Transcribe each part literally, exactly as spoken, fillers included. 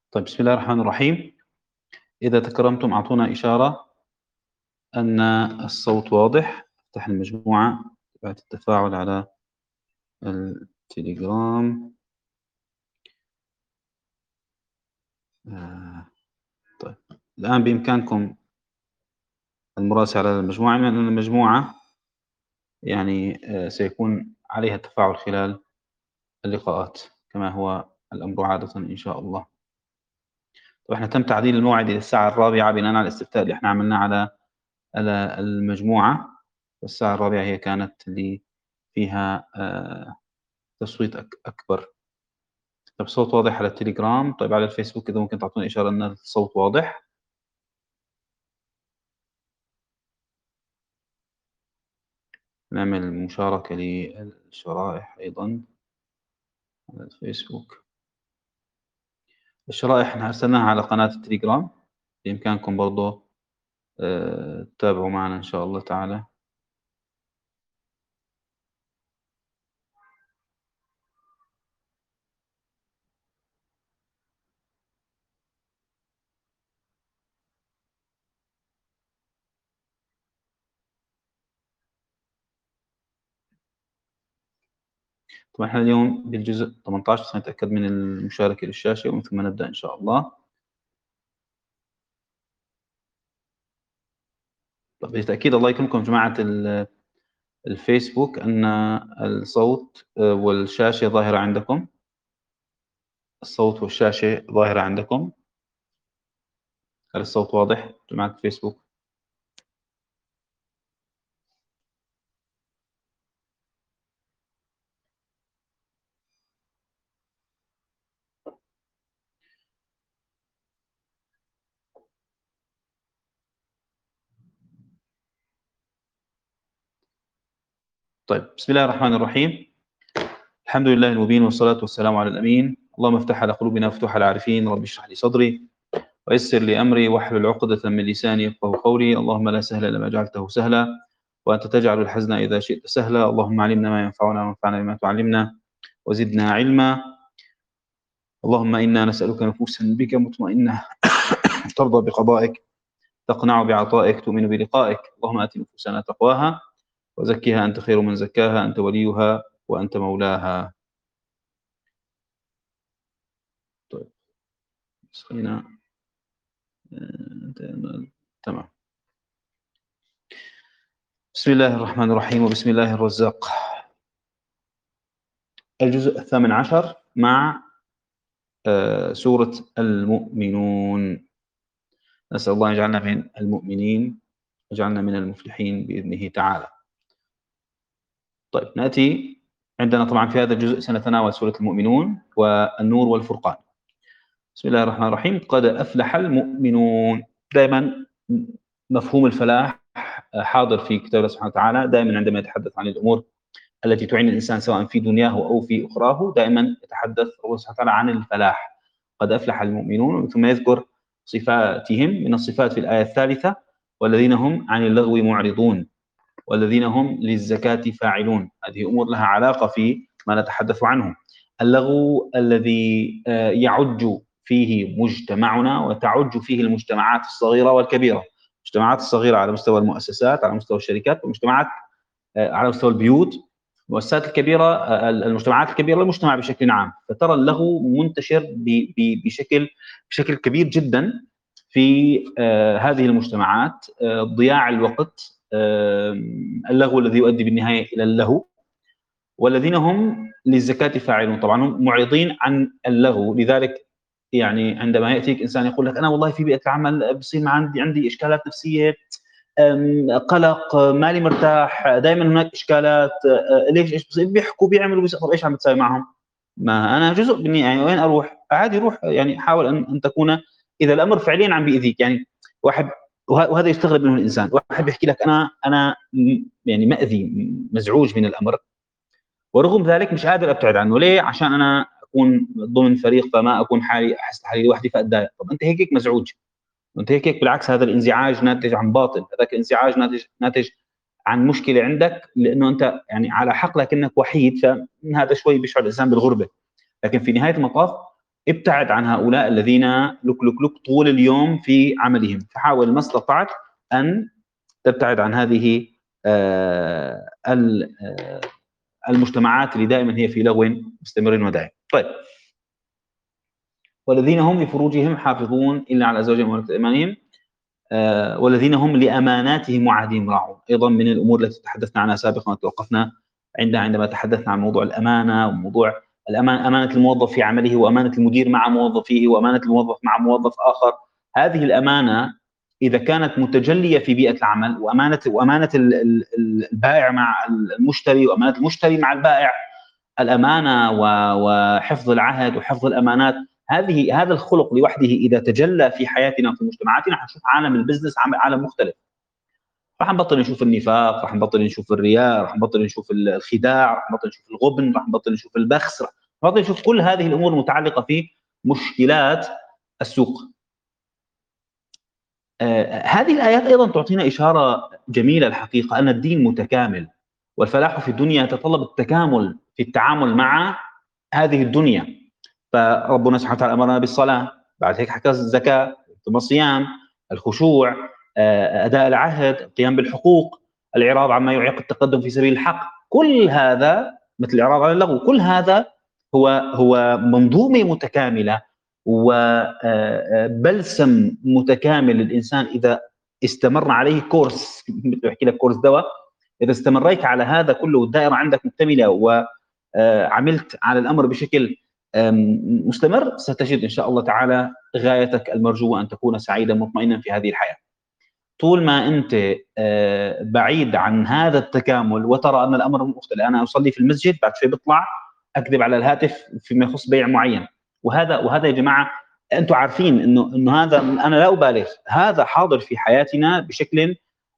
طيب بسم الله الرحمن الرحيم. إذا تكرمتم أعطونا إشارة أن الصوت واضح. افتح المجموعة بعد التفاعل على التليجرام. آه طيب الآن بإمكانكم المراسلة على المجموعة، من أن المجموعة يعني آه سيكون عليها التفاعل خلال اللقاءات كما هو الأمر عادة إن شاء الله. طيب احنا تم تعديل الموعد إلى الساعة الرابعة بناء على الاستفتاء اللي احنا عملناه على على المجموعة، والساعة الرابعة هي كانت اللي فيها آه تصويت أك أكبر. طيب الصوت واضح على التليجرام. طيب على الفيسبوك إذا ممكن تعطوني إشارة أن الصوت واضح. نعمل مشاركة للشرائح أيضا على الفيسبوك. الشرائح احنا أرسلناها على قناة التليجرام، بإمكانكم برضو أه تتابعوا معنا إن شاء الله تعالى. طبعا احنا اليوم بالجزء ثمانية عشر سنتأكد من المشاركة للشاشة ومن ثم نبدأ إن شاء الله. طب بالتأكيد الله يكرمكم جماعة الفيسبوك أن الصوت والشاشة ظاهرة عندكم. الصوت والشاشة ظاهرة عندكم. هل الصوت واضح جماعة الفيسبوك؟ طيب بسم الله الرحمن الرحيم. الحمد لله المبين والصلاة والسلام على الأمين. اللهم افتح على قلوبنا مفتوح العارفين. رب اشرح لي صدري ويسر لي أمري واحلل عقدة من لساني يفقهوا قولي. اللهم لا سهل إلا ما جعلته سهلا وأنت تجعل الحزن إذا شئت سهلا. اللهم علمنا ما ينفعنا وانفعنا بما تعلمنا وزدنا علما. اللهم إنا نسألك نفوسا بك مطمئنة ترضى بقضائك تقنع بعطائك تؤمن بلقائك. اللهم آت نفوسنا تقواها وزكها أنت خير من زكاها أنت وليها وأنت مولاها. طيب خلينا تمام. بسم الله الرحمن الرحيم وبسم الله الرزاق. الجزء الثامن عشر مع سورة المؤمنون. نسأل الله يجعلنا من المؤمنين وجعلنا من المفلحين بإذنه تعالى. طيب نأتي عندنا طبعا في هذا الجزء سنتناول سورة المؤمنون والنور والفرقان. بسم الله الرحمن الرحيم. قد أفلح المؤمنون. دائما مفهوم الفلاح حاضر في كتاب الله سبحانه وتعالى. دائما عندما يتحدث عن الأمور التي تعين الإنسان سواء في دنياه أو في أخراه دائما يتحدث الله سبحانه وتعالى عن الفلاح. قد أفلح المؤمنون ثم يذكر صفاتهم من الصفات في الآية الثالثة: والذين هم عن اللغو معرضون والذين هم للزكاة فاعلون. هذه أمور لها علاقة في ما نتحدث عنه. اللغو الذي يعج فيه مجتمعنا وتعج فيه المجتمعات الصغيرة والكبيرة. المجتمعات الصغيرة على مستوى المؤسسات على مستوى الشركات، والمجتمعات على مستوى البيوت، المؤسسات الكبيرة، المجتمعات الكبيرة، المجتمع بشكل عام. فترى اللغو منتشر بشكل بشكل كبير جدا في هذه المجتمعات. ضياع الوقت، اللغو الذي يؤدي بالنهاية إلى اللهو. والذين هم للزكاة فاعلون، طبعا هم معرضين عن اللغو. لذلك يعني عندما يأتيك إنسان يقول لك أنا والله في بيئة العمل بصير عندي عندي إشكالات نفسية، قلق، مالي مرتاح، دائما هناك إشكالات، ليش إيش بصير؟ بيحكوا بيعملوا بيصير. طب إيش عم بتساوي معهم؟ ما أنا جزء مني، يعني وين أروح؟ عادي روح، يعني حاول أن, أن تكون إذا الأمر فعليا عم بيأذيك. يعني واحد، وهذا يستغرب منه الإنسان، واحد بيحكي لك أنا أنا يعني مأذي مزعوج من الأمر، ورغم ذلك مش قادر أبتعد عنه. ليه؟ عشان أنا أكون ضمن فريق فما أكون حالي أحس حالي لوحدي فأتضايق. طب أنت هيك مزعوج، وانت هيك بالعكس هذا الانزعاج ناتج عن باطل، هذاك الانزعاج ناتج ناتج عن مشكله عندك، لانه انت يعني على حق لكنك وحيد، فهذا شوي بيشعر الانسان بالغربه. لكن في نهايه المطاف ابتعد عن هؤلاء الذين لك لك لك طول اليوم في عملهم، فحاول ما استطعت أن تبتعد عن هذه آه المجتمعات اللي دائما هي في لغو مستمر ودائم. طيب، والذين هم لفروجهم حافظون إلا على أزواجهم وملكت أيمانهم آه والذين هم لأماناتهم وعهدهم راعون. أيضا من الأمور التي تحدثنا عنها سابقا وتوقفنا عندها عندما تحدثنا عن موضوع الأمانة وموضوع الأمانة، أمانة الموظف في عمله، وأمانة المدير مع موظفيه، وأمانة الموظف مع موظف آخر. هذه الأمانة إذا كانت متجلية في بيئة العمل، وأمانة وأمانة البائع مع المشتري، وأمانة المشتري مع البائع، الأمانة وحفظ العهد وحفظ الأمانات، هذه هذا الخلق لوحده إذا تجلى في حياتنا وفي مجتمعاتنا حنشوف عالم البزنس عالم مختلف. راح نبطل نشوف النفاق، راح نبطل نشوف الرياء، راح نبطل نشوف الخداع، راح نبطل نشوف الغبن، راح نبطل نشوف البخس، راح نبطل نشوف كل هذه الأمور المتعلقة في مشكلات السوق. آه هذه الآيات أيضا تعطينا إشارة جميلة الحقيقة أن الدين متكامل، والفلاح في الدنيا يتطلب التكامل في التعامل مع هذه الدنيا. فربنا سبحانه وتعالى أمرنا بالصلاة، بعد هيك حكى الزكاة، ثم الصيام، الخشوع، أداء العهد، القيام بالحقوق، الإعراض عما يعيق التقدم في سبيل الحق. كل هذا مثل الإعراض عن اللغو، كل هذا هو هو منظومة متكاملة وبلسم متكامل للإنسان إذا استمر عليه كورس، مثل يحكي لك كورس دواء، إذا استمريت على هذا كله والدائرة عندك مكتملة وعملت على الأمر بشكل مستمر، ستجد إن شاء الله تعالى غايتك المرجوة أن تكون سعيدا مطمئنا في هذه الحياة. طول ما أنت بعيد عن هذا التكامل وترى أن الأمر مختلف، أنا أصلي في المسجد بعد شوي بطلع أكذب على الهاتف فيما يخص بيع معين، وهذا وهذا يا جماعة أنتم عارفين إنه إنه هذا، أنا لا أبالغ، هذا حاضر في حياتنا بشكل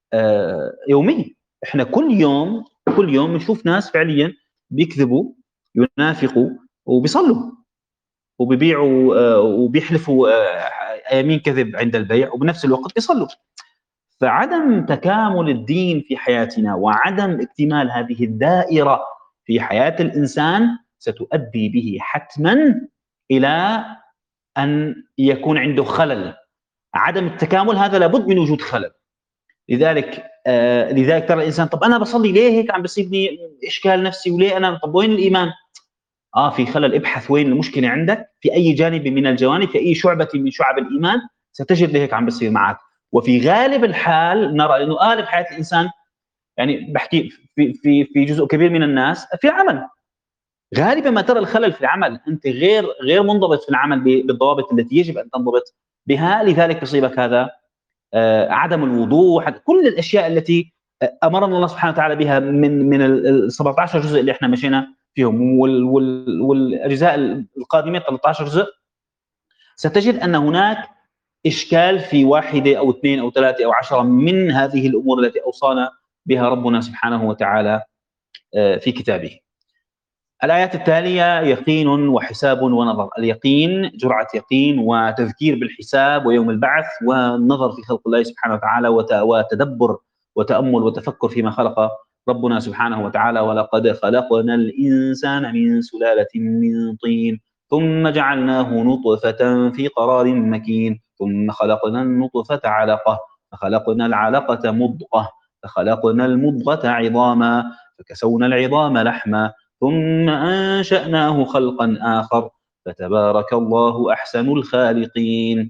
يومي. إحنا كل يوم كل يوم نشوف ناس فعليا بيكذبوا، ينافقوا، وبيصلوا وبيبيعوا وبيحلفوا يمين كذب عند البيع، وبنفس الوقت بيصلوا. فعدم تكامل الدين في حياتنا وعدم اكتمال هذه الدائرة في حياة الإنسان ستؤدي به حتما إلى أن يكون عنده خلل. عدم التكامل هذا لابد من وجود خلل. لذلك آه لذلك ترى الإنسان، طب أنا بصلي ليه هيك عم بيصيبني إشكال نفسي، وليه أنا، طب وين الإيمان؟ آه في خلل. ابحث وين المشكلة عندك، في أي جانب من الجوانب، في أي شعبة من شعب الإيمان، ستجد ليه هيك عم بيصير معك. وفي غالب الحال نرى انه غالب حياه الانسان، يعني بحكي في في في جزء كبير من الناس في العمل، غالبا ما ترى الخلل في العمل، انت غير غير منضبط في العمل بالضوابط التي يجب ان تنضبط بها، لذلك بيصيبك هذا آه عدم الوضوح، كل الاشياء التي امرنا الله سبحانه وتعالى بها من من ال سبعة عشر جزء اللي احنا مشينا فيهم، وال وال والاجزاء القادمه ثلاثة عشر جزء، ستجد ان هناك إشكال في واحدة أو اثنين أو ثلاثة أو عشرة من هذه الأمور التي أوصانا بها ربنا سبحانه وتعالى في كتابه. الآيات التالية: يقين وحساب ونظر. اليقين جرعة يقين وتذكير بالحساب ويوم البعث، والنظر في خلق الله سبحانه وتعالى وتدبر وتأمل وتفكر فيما خلق ربنا سبحانه وتعالى. ولقد خلقنا الإنسان من سلالة من طين ثم جعلناه نطفة في قرار مكين ثم خلقنا النطفة علقة فخلقنا العلقة مضغة فخلقنا المضغة عظاما فكسونا العظام لحما ثم أنشأناه خلقا آخر فتبارك الله أحسن الخالقين.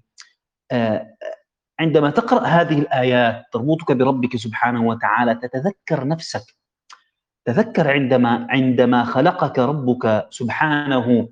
عندما تقرأ هذه الآيات تربطك بربك سبحانه وتعالى، تتذكر نفسك، تذكر عندما عندما خلقك ربك سبحانه،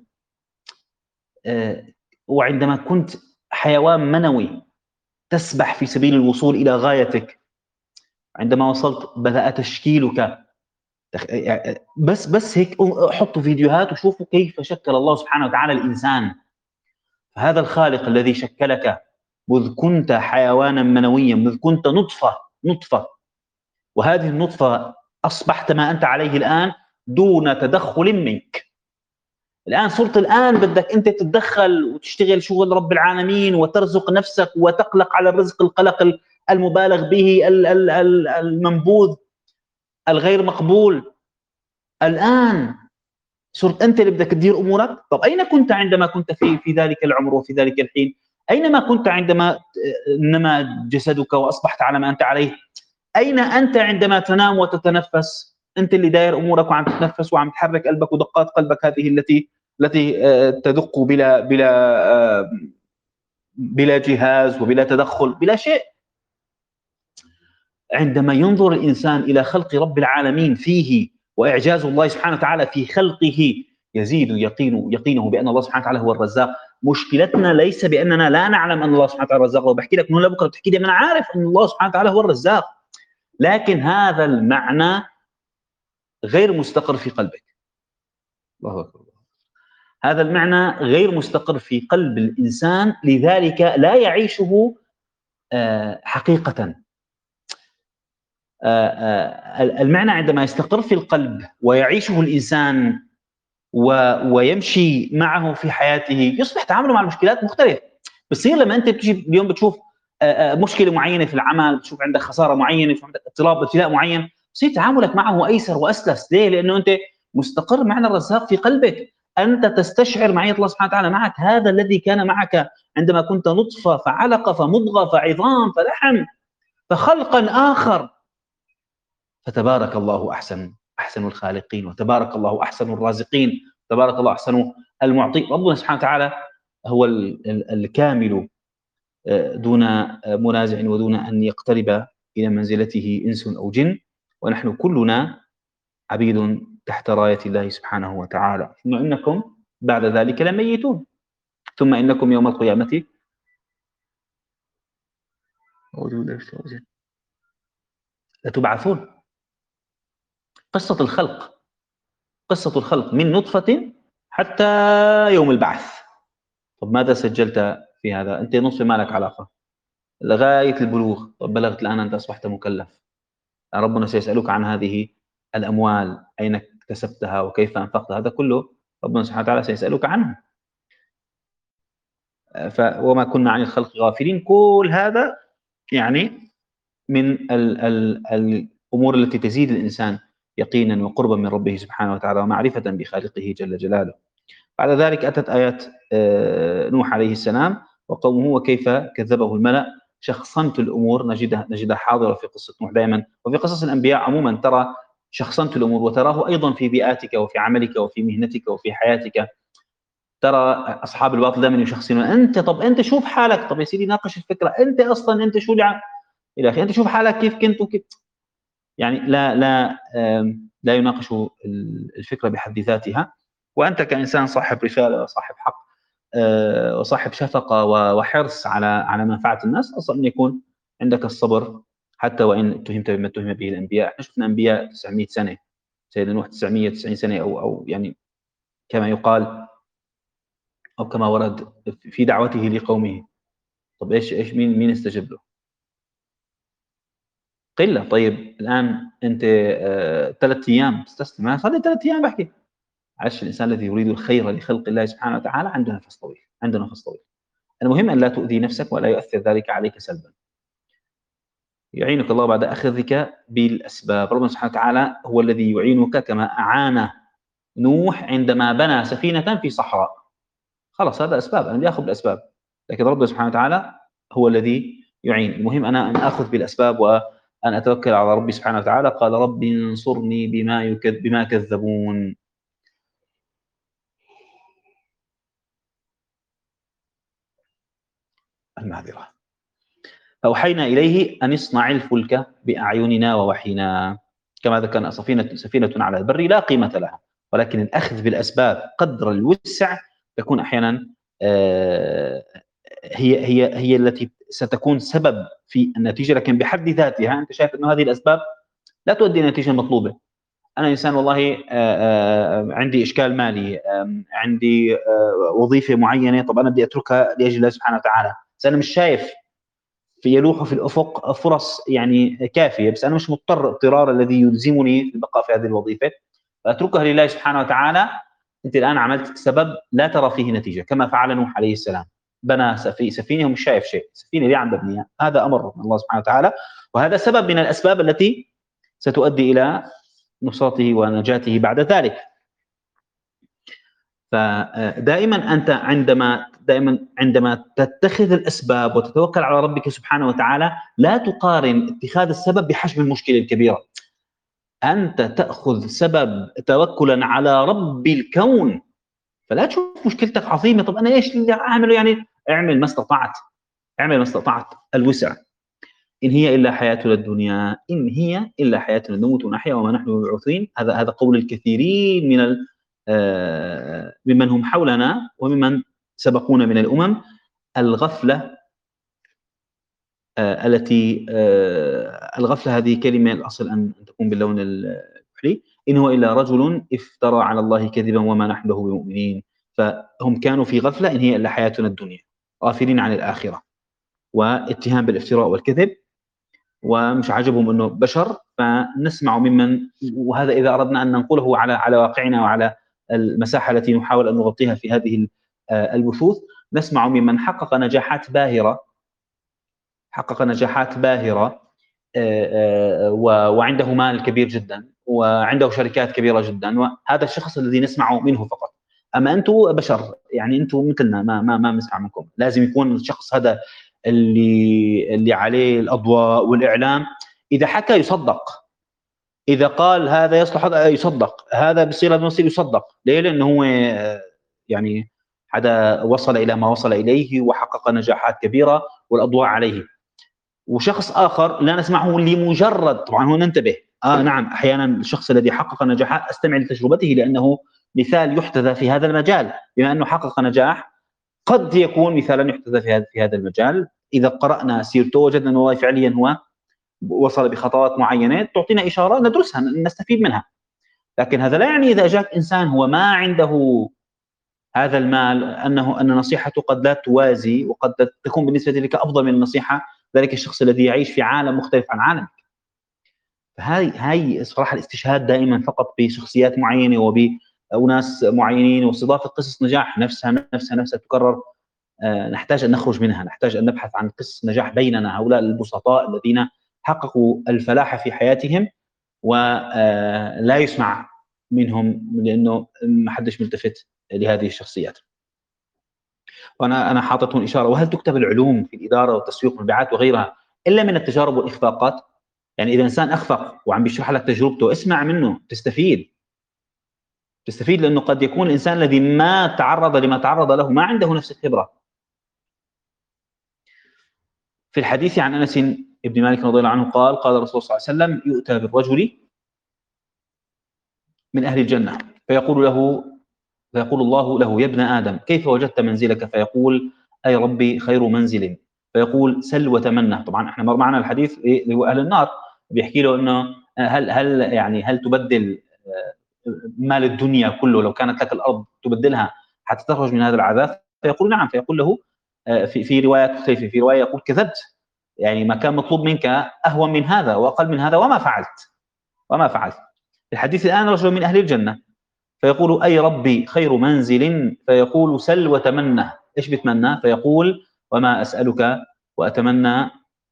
وعندما كنت حيوان منوي تسبح في سبيل الوصول إلى غايتك، عندما وصلت بدأ تشكيلك. بس بس هيك حطوا فيديوهات وشوفوا كيف شكل الله سبحانه وتعالى الإنسان. هذا الخالق الذي شكلك مذ كنت حيوانا منويا، مذ كنت نطفة نطفة وهذه النطفة أصبحت ما أنت عليه الآن دون تدخل منك. الآن صرت الآن بدك أنت تتدخل وتشتغل شغل رب العالمين وترزق نفسك وتقلق على الرزق القلق المبالغ به المنبوذ الغير مقبول. الآن صرت أنت اللي بدك تدير أمورك. طب أين كنت عندما كنت في في ذلك العمر وفي ذلك الحين؟ أينما كنت عندما نما جسدك وأصبحت على ما أنت عليه؟ أين أنت عندما تنام وتتنفس؟ أنت اللي داير أمورك وعم تتنفس وعم تحرك قلبك، ودقات قلبك هذه التي التي آه، تدق بلا بلا آه، بلا جهاز وبلا تدخل بلا شيء. عندما ينظر الإنسان إلى خلق رب العالمين فيه وإعجاز الله سبحانه وتعالى في خلقه، يزيد يقين يقينه بأن الله سبحانه وتعالى هو الرزاق. مشكلتنا ليس بأننا لا نعلم أن الله سبحانه وتعالى الرزاق، وبحكي لك من بكره بتحكي لي أنا عارف أن الله سبحانه وتعالى هو الرزاق، لكن هذا المعنى غير مستقر في قلبك. الله أكبر. هذا المعنى غير مستقر في قلب الإنسان، لذلك لا يعيشه آه، حقيقة. آه، آه، المعنى عندما يستقر في القلب ويعيشه الإنسان ويمشي معه في حياته، يصبح تعامله مع المشكلات مختلف. بصير لما أنت بتجي اليوم بتشوف مشكلة معينة في العمل، بتشوف عندك خسارة معينة، بتشوف عندك اضطراب ابتلاء معين، بصير تعاملك معه أيسر وأسلس. ليه؟ لأنه أنت مستقر معنى الرزاق في قلبك، أنت تستشعر معية الله سبحانه وتعالى معك، هذا الذي كان معك عندما كنت نطفة فعلقة فمضغة فعظام فلحم فخلقا آخر. فتبارك الله أحسن أحسن الخالقين، وتبارك الله أحسن الرازقين، تبارك الله أحسن المعطي. ربنا سبحانه وتعالى هو الكامل دون منازع ودون أن يقترب إلى منزلته إنس أو جن، ونحن كلنا عبيد تحت راية الله سبحانه وتعالى. ثم إنكم بعد ذلك لميتون، ثم إنكم يوم القيامة لتبعثون. قصة الخلق، قصة الخلق من نطفة حتى يوم البعث. طب ماذا سجلت في هذا؟ أنت نصف ما لك علاقة لغاية البلوغ. طب بلغت الآن أنت أصبحت مكلف، ربنا سيسألك عن هذه الأموال، أين اكتسبتها وكيف أنفقتها، هذا كله ربنا سبحانه وتعالى سيسألك عنه. ف وما كنا عن الخلق غافلين. كل هذا يعني من ال ال الأمور التي تزيد الإنسان يقينا وقربا من ربه سبحانه وتعالى ومعرفة بخالقه جل جلاله. بعد ذلك أتت آيات نوح عليه السلام وقومه وكيف كذبه الملأ. شخصنت الأمور نجدها نجدها حاضرة في قصة نوح دائما، وفي قصص الأنبياء عموما ترى شخصنت الأمور، وتراه أيضا في بيئاتك وفي عملك وفي مهنتك وفي حياتك. ترى أصحاب الباطل دائما يشخصنون. أنت طب أنت شوف حالك، طب يا سيدي ناقش الفكرة، أنت أصلا أنت شو اللي إلى آخره، أنت شوف حالك كيف كنت وكيف. يعني لا لا لا يناقش الفكرة بحد ذاتها. وأنت كإنسان صاحب رسالة وصاحب حق وصاحب شفقة وحرص على على منفعة الناس، أصلا أن يكون عندك الصبر حتى وإن اتهمت بما اتهم به الأنبياء. احنا شفنا أنبياء تسعمائة سنة، سيدنا نوح تسعمائة وتسعين سنة أو أو يعني كما يقال أو كما ورد في دعوته لقومه. طب إيش إيش مين مين استجاب له؟ قلة. طيب الآن أنت آه ثلاث أيام تستسلم، أنا صار لي ثلاث أيام بحكي. عش الإنسان الذي يريد الخير لخلق الله سبحانه وتعالى عنده نفس طويل، عنده نفس طويل. المهم أن لا تؤذي نفسك ولا يؤثر ذلك عليك سلبا. يعينك الله بعد أخذك بالأسباب. ربنا سبحانه وتعالى هو الذي يعينك كما أعان نوح عندما بنى سفينة في صحراء. خلاص هذا أسباب، أنا بدي أخذ بالأسباب، لكن ربنا سبحانه وتعالى هو الذي يعين. المهم أنا أن أخذ بالأسباب وأن أتوكل على ربي سبحانه وتعالى. قال رب انصرني بما يكذب بما كذبون. المعذرة. فأوحينا إليه أن اصنع الفلك بأعيننا ووحينا. كما ذكرنا سفينة سفينة على البر لا قيمة لها، ولكن الأخذ بالأسباب قدر الوسع تكون أحيانا هي هي هي التي ستكون سبب في النتيجة، لكن بحد ذاتها أنت شايف أن هذه الأسباب لا تؤدي إلى النتيجة المطلوبة. أنا إنسان والله عندي إشكال مالي، عندي وظيفة معينة، طب أنا بدي أتركها لأجل الله سبحانه وتعالى، بس أنا مش شايف في يلوح في الأفق فرص يعني كافية، بس أنا مش مضطر اضطرار الذي يلزمني في البقاء في هذه الوظيفة، فأتركها لله سبحانه وتعالى. أنت الآن عملت سبب لا ترى فيه نتيجة، كما فعل نوح عليه السلام، بنى سفينة ومش شايف شيء، سفينة اللي عم ببنيها هذا أمر من الله سبحانه وتعالى، وهذا سبب من الأسباب التي ستؤدي إلى نصرته ونجاته بعد ذلك. فدائما أنت عندما دائما عندما تتخذ الأسباب وتتوكل على ربك سبحانه وتعالى لا تقارن اتخاذ السبب بحجم المشكلة الكبيرة. أنت تأخذ سبب توكلا على رب الكون، فلا تشوف مشكلتك عظيمة. طب أنا إيش اللي أعمله؟ يعني اعمل ما استطعت، اعمل ما استطعت الوسع. إن هي إلا حياتنا الدنيا، إن هي إلا حياتنا نموت ونحيا وما نحن بمبعوثين. هذا هذا قول الكثيرين من ال آآ ممن هم حولنا وممن سبقونا من الأمم. الغفلة آآ التي آآ الغفلة هذه كلمة الأصل أن تكون باللون الكحلي. إن هو إلا رجل افترى على الله كذبا وما نحن له بمؤمنين. فهم كانوا في غفلة، إن هي إلا حياتنا الدنيا، غافلين عن الآخرة، واتهام بالافتراء والكذب، ومش عاجبهم انه بشر. فنسمع ممن، وهذا اذا اردنا ان ننقله على على واقعنا وعلى المساحه التي نحاول ان نغطيها في هذه البثوث، نسمع ممن حقق نجاحات باهره، حقق نجاحات باهره وعنده مال كبير جدا وعنده شركات كبيره جدا، وهذا الشخص الذي نسمع منه فقط. اما انتم بشر، يعني انتم مثلنا، ما ما ما بنسمع منكم. لازم يكون الشخص هذا اللي اللي عليه الاضواء والاعلام، اذا حكى يصدق، اذا قال هذا يصلح هذا يصدق، هذا بصير هذا بصير يصدق. ليه؟ لانه هو يعني حدا وصل الى ما وصل اليه وحقق نجاحات كبيره والاضواء عليه. وشخص اخر لا نسمعه لمجرد، طبعا هو ننتبه، اه نعم احيانا الشخص الذي حقق نجاحات استمع لتجربته لانه مثال يحتذى في هذا المجال. بما انه حقق نجاح قد يكون مثالا يحتذى في هذا في هذا المجال. اذا قرانا سيرته وجدنا انه فعليا هو وصل بخطوات معينه تعطينا اشاره ندرسها نستفيد منها. لكن هذا لا يعني اذا جاك انسان هو ما عنده هذا المال انه ان نصيحته قد لا توازي وقد تكون بالنسبه لك افضل من النصيحه ذلك الشخص الذي يعيش في عالم مختلف عن عالمك. فهي هي صراحه الاستشهاد دائما فقط بشخصيات معينه وبأناس معينين واستضافه قصص نجاح نفسها نفسها نفسها تكرر. آه نحتاج ان نخرج منها، نحتاج ان نبحث عن قصص نجاح بيننا، هؤلاء البسطاء الذين حققوا الفلاح في حياتهم ولا يسمع منهم لانه ما حدش ملتفت لهذه الشخصيات. وانا انا حاطط هون اشاره. وهل تكتب العلوم في الاداره والتسويق والمبيعات وغيرها الا من التجارب والاخفاقات؟ يعني اذا انسان اخفق وعم بيشرح لك تجربته اسمع منه، تستفيد تستفيد لانه قد يكون الانسان الذي ما تعرض لما تعرض له ما عنده نفس الخبره. في الحديث عن انس بن مالك رضي الله عنه قال قال الرسول صلى الله عليه وسلم: يؤتى بالرجل من اهل الجنه فيقول له فيقول الله له: يا ابن آدم كيف وجدت منزلك؟ فيقول: أي ربي خير منزل. فيقول: سل وتمنى. طبعا احنا مر معنا الحديث اللي هو أهل النار، بيحكي له إنه هل هل يعني هل تبدل مال الدنيا كله لو كانت لك الأرض تبدلها حتى تخرج من هذا العذاب؟ فيقول: نعم. فيقول له في في رواية مختلفة، في رواية يقول: كذبت، يعني ما كان مطلوب منك أهون من هذا وأقل من هذا وما فعلت وما فعلت. الحديث الآن رجل من أهل الجنة فيقول: أي ربي خير منزل. فيقول: سل وتمنى. إيش بتمنى؟ فيقول: وما أسألك وأتمنى،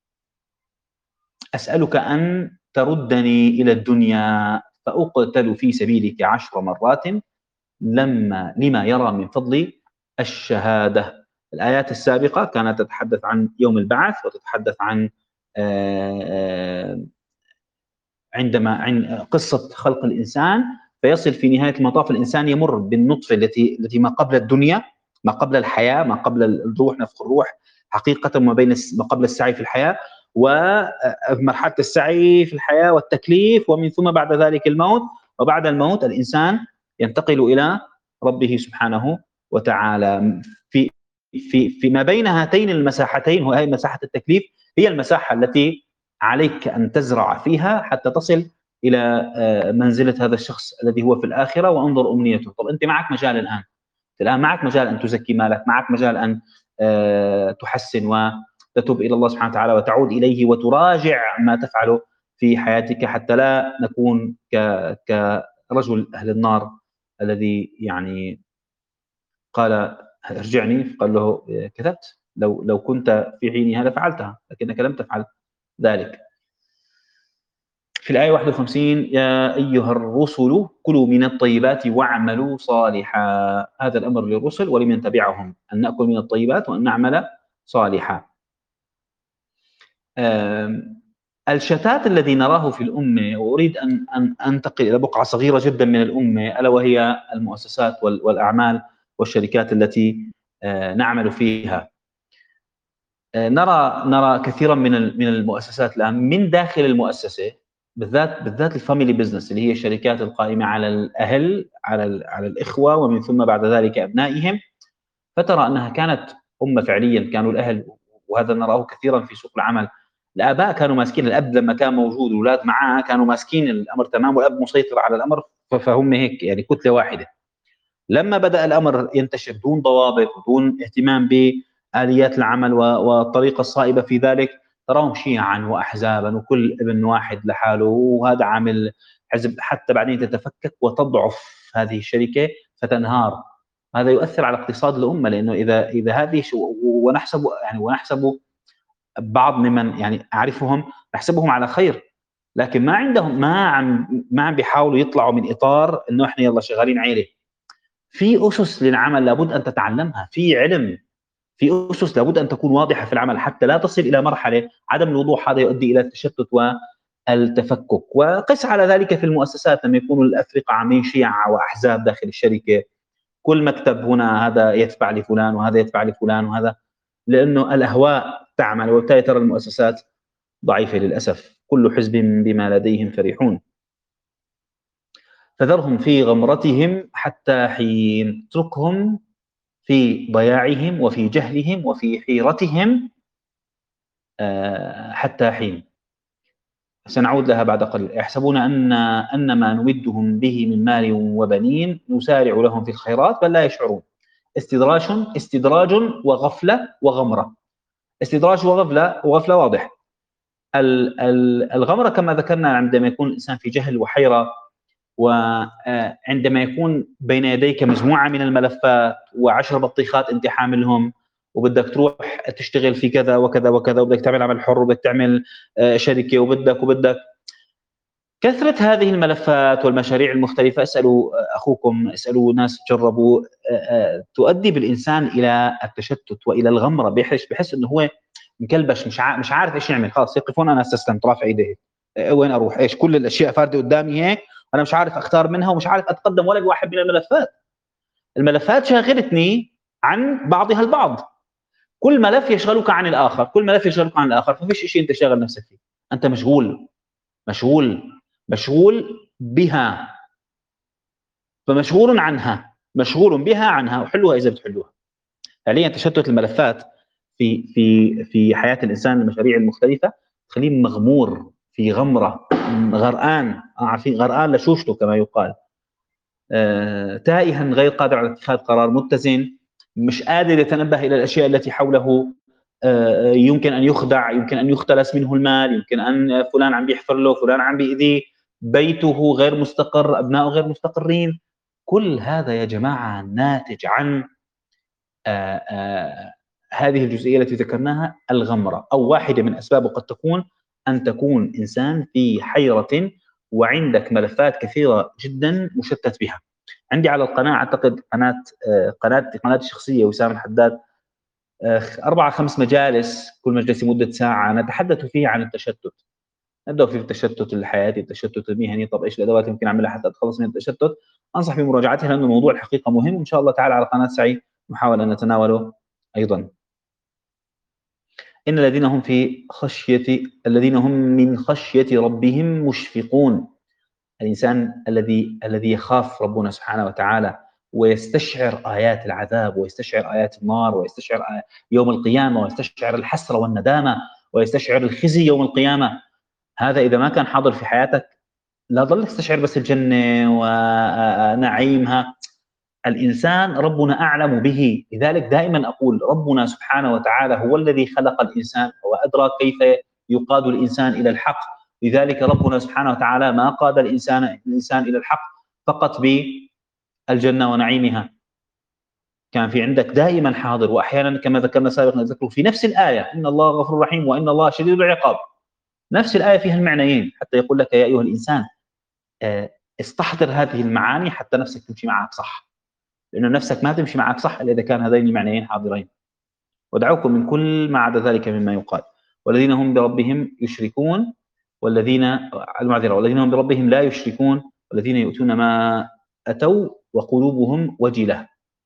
أسألك أن تردني إلى الدنيا فأقتل في سبيلك عشر مرات لما لما يرى من فضل الشهادة. الآيات السابقة كانت تتحدث عن يوم البعث وتتحدث عن عندما عن قصة خلق الإنسان، فيصل في نهاية المطاف الإنسان يمر بالنطفة التي التي ما قبل الدنيا، ما قبل الحياة، ما قبل الروح، نفخ الروح حقيقة، ما بين ما قبل السعي في الحياة ومرحلة السعي في الحياة والتكليف، ومن ثم بعد ذلك الموت. وبعد الموت الإنسان ينتقل إلى ربه سبحانه وتعالى. في في فيما بين هاتين المساحتين، وهي مساحة التكليف هي المساحة التي عليك أن تزرع فيها حتى تصل إلى منزلة هذا الشخص الذي هو في الآخرة وانظر أمنيته. طب أنت معك مجال الآن، الآن معك مجال أن تزكي مالك، معك مجال أن تحسن وتتوب إلى الله سبحانه وتعالى وتعود إليه وتراجع ما تفعله في حياتك حتى لا نكون كرجل أهل النار الذي يعني قال: ارجعني، قال له: كذبت، لو لو كنت في حينها لفعلتها لكنك لم تفعل ذلك. في الآية واحد وخمسين: يا أيها الرسل كلوا من الطيبات واعملوا صالحا. هذا الأمر للرسل ولمن تبعهم أن نأكل من الطيبات وأن نعمل صالحا. الشتات الذي نراه في الأمة، وأريد أن أن أنتقل إلى بقعة صغيرة جدا من الأمة، ألا وهي المؤسسات والأعمال والشركات التي نعمل فيها. نرى نرى كثيرا من من المؤسسات الآن من داخل المؤسسة، بالذات بالذات الفاميلي بزنس اللي هي الشركات القائمة على الأهل، على على الإخوة، ومن ثم بعد ذلك أبنائهم. فترى أنها كانت أمة فعليا، كانوا الأهل، وهذا نراه كثيرا في سوق العمل. الآباء كانوا ماسكين، الأب لما كان موجود والأولاد معاه كانوا ماسكين الأمر تمام، والأب مسيطر على الأمر، فهم هيك يعني كتلة واحدة. لما بدأ الأمر ينتشر دون ضوابط ودون اهتمام بآليات العمل والطريقة الصائبة في ذلك، تراهم شيعا وأحزابا وكل ابن واحد لحاله، وهذا عامل حزب، حتى بعدين تتفكك وتضعف هذه الشركة فتنهار. هذا يؤثر على اقتصاد الأمة، لأنه إذا إذا هذه ونحسب يعني ونحسب بعض ممن يعني أعرفهم نحسبهم على خير، لكن ما عندهم ما عم ما عم بيحاولوا يطلعوا من إطار إنه إحنا يلا شغالين عيلة. في أسس للعمل لابد أن تتعلمها، في علم، في أسس لابد أن تكون واضحة في العمل حتى لا تصل إلى مرحلة عدم الوضوح، هذا يؤدي إلى التشتت والتفكك. وقس على ذلك في المؤسسات لما يكونوا الأفرقة عاملين شيعة وأحزاب داخل الشركة، كل مكتب هنا هذا يتبع لفلان وهذا يتبع لفلان وهذا، لأنه الأهواء تعمل، وبالتالي ترى المؤسسات ضعيفة للأسف. كل حزب بما لديهم فرحون. فذرهم في غمرتهم حتى حين، اتركهم في ضياعهم وفي جهلهم وفي حيرتهم حتى حين. سنعود لها بعد قليل. يحسبون أن أن ما نمدهم به من مال وبنين نسارع لهم في الخيرات بل لا يشعرون. استدراج استدراج وغفلة وغمرة. استدراج وغفلة، وغفلة واضح. الغمرة كما ذكرنا عندما يكون الإنسان في جهل وحيرة، وعندما يكون بين يديك مجموعة من الملفات وعشر بطيخات أنت حاملهم، وبدك تروح تشتغل في كذا وكذا وكذا، وبدك تعمل عمل حر، وبدك تعمل شركة، وبدك وبدك كثرة هذه الملفات والمشاريع المختلفة. اسألوا أخوكم، اسألوا ناس جربوا، تؤدي بالإنسان إلى التشتت وإلى الغمرة، بيحس بحس إنه هو مكلبش، مش مش عارف إيش يعمل. خلاص يقفون، أنا استسلمت، رافع إيديه، وين أروح؟ إيش كل الأشياء فاردة قدامي هيك، أنا مش عارف أختار منها، ومش عارف أتقدم ولا بواحد من الملفات. الملفات شاغلتني عن بعضها البعض، كل ملف يشغلك عن الآخر، كل ملف يشغلك عن الآخر، ففيش شيء أنت شاغل نفسك فيه. أنت مشغول مشغول مشغول بها، فمشغول عنها، مشغول بها عنها، وحلوها إذا بتحلوها. حاليا تشتت الملفات في في في حياة الإنسان، المشاريع المختلفة تخليه مغمور في غمرة، غرقان، عارفين، غرقان لشوشته كما يقال، آه، تائها غير قادر على اتخاذ قرار متزن، مش قادر يتنبه إلى الأشياء التي حوله. آه، يمكن أن يخدع، يمكن أن يختلس منه المال، يمكن أن فلان عم بيحفر له، فلان عم بيأذيه، بيته غير مستقر، أبنائه غير مستقرين. كل هذا يا جماعة ناتج عن آآ آآ هذه الجزئية التي ذكرناها، الغمرة، أو واحدة من أسبابه قد تكون أن تكون إنسان في حيرة وعندك ملفات كثيرة جدًا مشتت بها. عندي على القناة، أعتقد قناة آآ قناتي قناتي الشخصية وسام الحداد، آآ أربعة خمس مجالس، كل مجلس لمدة ساعة نتحدث فيه عن التشتت. نبدأ في التشتت الحياتي، التشتت المهني، طب إيش الأدوات اللي ممكن أعملها حتى أتخلص من التشتت؟ أنصح بمراجعتها لأنه الموضوع الحقيقة مهم، وإن شاء الله تعالى على قناة سعي نحاول أن نتناوله أيضًا. إن الذين هم في خشية الذين هم من خشية ربهم مشفقون. الإنسان الذي الذي يخاف ربنا سبحانه وتعالى ويستشعر آيات العذاب، ويستشعر آيات النار، ويستشعر يوم القيامة، ويستشعر الحسرة والندامة، ويستشعر الخزي يوم القيامة. هذا إذا ما كان حاضر في حياتك، لا ضل تستشعر بس الجنة ونعيمها. الإنسان ربنا أعلم به، لذلك دائما أقول ربنا سبحانه وتعالى هو الذي خلق الإنسان، هو أدرى كيف يقاد الإنسان إلى الحق. لذلك ربنا سبحانه وتعالى ما قاد الإنسان الإنسان إلى الحق فقط بالجنة ونعيمها، كان في عندك دائما حاضر. وأحيانا كما ذكرنا سابقا ذكره في نفس الآية، إن الله غفور رحيم وإن الله شديد العقاب. نفس الآية فيها المعنيين، حتى يقول لك يا أيها الإنسان آآ استحضر هذه المعاني حتى نفسك تمشي معك صح، لأنه نفسك ما تمشي معك صح إلا إذا كان هذين المعنيين حاضرين. ودعوكم من كل ما عدا ذلك مما يقال، والذين هم بربهم يشركون والذين المعذرة والذين هم بربهم لا يشركون والذين يؤتون ما أتوا وقلوبهم وجلة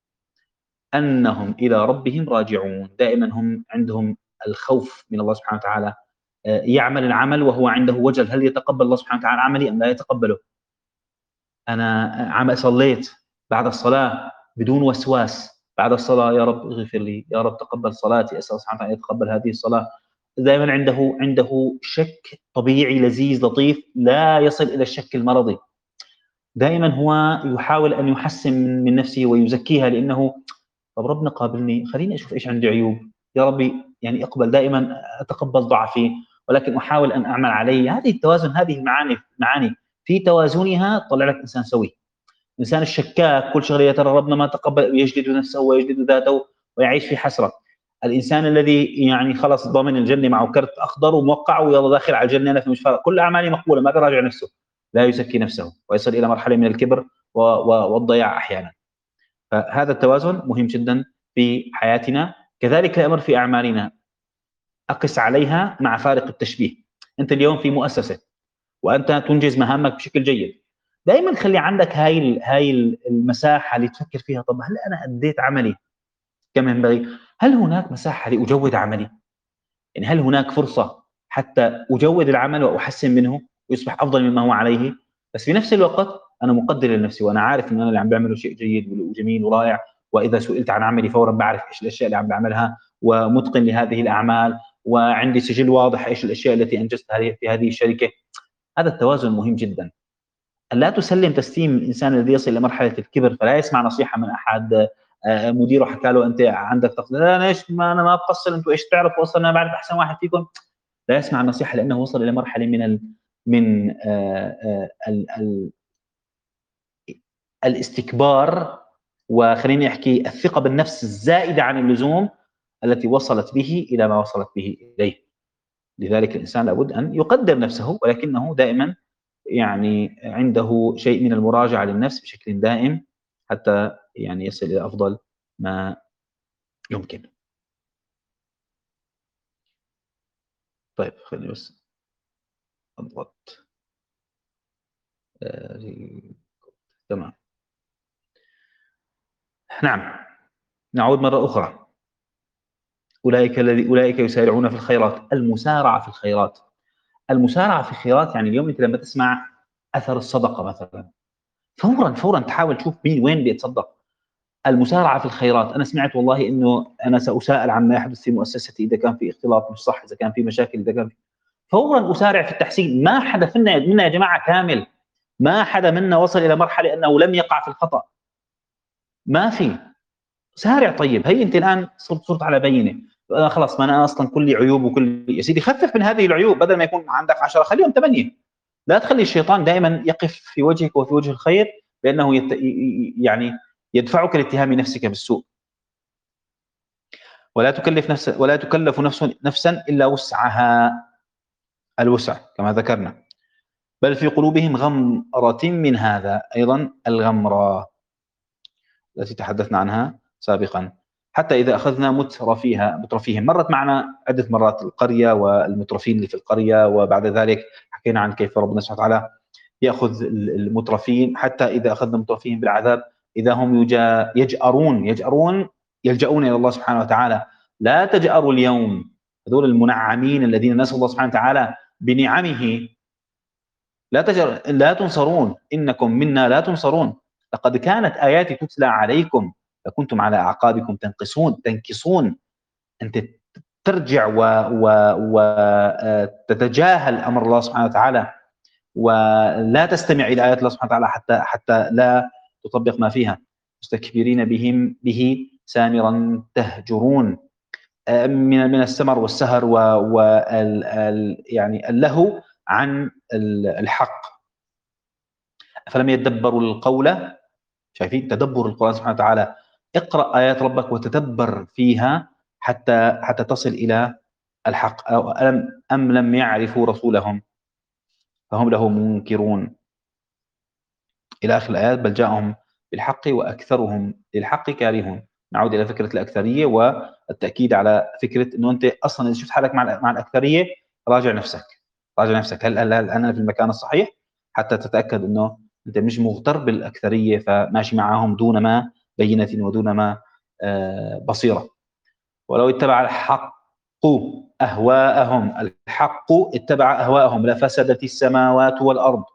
أنهم إلى ربهم راجعون. دائما هم عندهم الخوف من الله سبحانه وتعالى. آه، يعمل العمل وهو عنده وجل، هل يتقبل الله سبحانه وتعالى عملي أم لا يتقبله؟ أنا عم صليت بعد الصلاة بدون وسواس، بعد الصلاة يا رب اغفر لي، يا رب تقبل صلاتي، أسأل سبحانه وتعالى يتقبل هذه الصلاة. دائما عنده عنده شك طبيعي لذيذ لطيف لا يصل إلى الشك المرضي. دائما هو يحاول أن يحسن من من نفسه ويزكيها، لأنه طب ربنا قابلني، خليني أشوف إيش عندي عيوب، يا ربي يعني اقبل. دائما أتقبل ضعفي ولكن أحاول أن أعمل عليه. هذه التوازن، هذه المعاني معاني في توازنها طلع لك إنسان سوي. الإنسان الشكاك كل شغله يا ترى ربنا ما تقبل، يجلد نفسه ويجلد ذاته ويعيش في حسرة. الإنسان الذي يعني خلص ضامن الجنة، معه كرت أخضر وموقع ويلا داخل على الجنة، أنا في مش فارق، كل أعمالي مقبولة، ما بيراجع نفسه، لا يزكي نفسه ويصل إلى مرحلة من الكبر و- و- والضياع أحيانا. فهذا التوازن مهم جدا في حياتنا، كذلك الأمر في أعمالنا. أقس عليها مع فارق التشبيه. أنت اليوم في مؤسسة وأنت تنجز مهامك بشكل جيد، دائما خلي عندك هاي هاي المساحة اللي تفكر فيها، طب هل أنا أديت عملي كما ينبغي؟ هل هناك مساحة لأجود عملي؟ يعني هل هناك فرصة حتى أجود العمل وأحسن منه ويصبح أفضل مما هو عليه؟ بس في نفس الوقت أنا مقدر لنفسي وأنا عارف إن أنا اللي عم بعمله شيء جيد وجميل ورائع، وإذا سئلت عن عملي فورا بعرف إيش الأشياء اللي عم بعملها ومتقن لهذه الأعمال، وعندي سجل واضح إيش الأشياء التي أنجزتها في هذه الشركة. هذا التوازن مهم جدا. لا تسلم تسليم الإنسان الذي يصل إلى مرحلة الكبر فلا يسمع نصيحة من أحد. آه، مديره حكى له أنت عندك تقصير، لا أنا إيش، ما أنا ما بقصر، أنتوا إيش تعرفوا أصلا، أنا بعرف أحسن واحد فيكم. لا يسمع النصيحة لأنه وصل إلى مرحلة من ال من آه، آه، ال ال الاستكبار، وخليني أحكي الثقة بالنفس الزائدة عن اللزوم التي وصلت به إلى ما وصلت به إليه. لذلك الإنسان لابد أن يقدر نفسه، ولكنه دائما يعني عنده شيء من المراجعة للنفس بشكل دائم حتى يعني يصل إلى أفضل ما يمكن. طيب خليني بس أضغط. آه، تمام. نعم، نعود مرة أخرى. أولئك الذي أولئك يسارعون في الخيرات، المسارعة في الخيرات. المسارعة في الخيرات يعني اليوم أنت لما تسمع أثر الصدقة مثلا، فورا فورا تحاول تشوف مين وين بيتصدق. المسارعة في الخيرات، أنا سمعت والله إنه أنا سأساءل عما يحدث في مؤسستي إذا كان في اختلاط مش صح، إذا كان في مشاكل، إذا كان في، فورا أسارع في التحسين. ما حدا فينا منا يا جماعة كامل، ما حدا منا وصل إلى مرحلة أنه لم يقع في الخطأ، ما في. سارع. طيب هي أنت الآن صرت صرت على بينة، آه خلاص ما أنا أصلا كلي عيوب وكل، يا سيدي خفف من هذه العيوب، بدل ما يكون عندك عشرة خليهم ثمانية. لا تخلي الشيطان دائما يقف في وجهك وفي وجه الخير، بأنه يت... يعني يدفعك لاتهام نفسك بالسوء. ولا تكلف نفس ولا تكلف نفس نفسا إلا وسعها، الوسع كما ذكرنا. بل في قلوبهم غمرة من هذا، أيضا الغمرة التي تحدثنا عنها سابقا. حتى إذا أخذنا مترفيها مترفيهم، مرت معنا عدة مرات القرية والمترفين اللي في القرية، وبعد ذلك حكينا عن كيف ربنا سبحانه وتعالى يأخذ المترفين. حتى إذا أخذنا مترفين بالعذاب إذا هم يجأرون يجأرون يلجؤون إلى الله سبحانه وتعالى. لا تجأروا اليوم. هذول المنعمين الذين نسوا الله سبحانه وتعالى بنعمه، لا تجر لا تنصرون، إنكم منا لا تنصرون. لقد كانت آياتي تتلى عليكم فكنتم على أعقابكم تنقصون تنكصون. أنت ترجع وتتجاهل أمر الله سبحانه وتعالى ولا تستمع إلى آيات الله سبحانه وتعالى حتى حتى لا تطبق ما فيها. مستكبرين بهم به سامرا تهجرون، من من السمر والسهر وال يعني اللهو عن الحق. فلم يدبروا القول. شايفين تدبر القرآن سبحانه وتعالى؟ اقرأ آيات ربك وتدبر فيها حتى حتى تصل إلى الحق أو ألم أم لم يعرفوا رسولهم فهم له منكرون إلى آخر الآيات. بل جاءهم بالحق وأكثرهم للحق كارهون. نعود إلى فكرة الأكثرية والتأكيد على فكرة أنه أنت أصلا إذا شفت حالك مع مع الأكثرية راجع نفسك، راجع نفسك هل, هل, هل أنا في المكان الصحيح، حتى تتأكد أنه أنت مش مغتر بالأكثرية فماشي معهم دون ما بينة ودون ما آه بصيرة. ولو اتبع الحق أهواءهم، الحق اتبع أهواءهم لفسدت السماوات والأرض.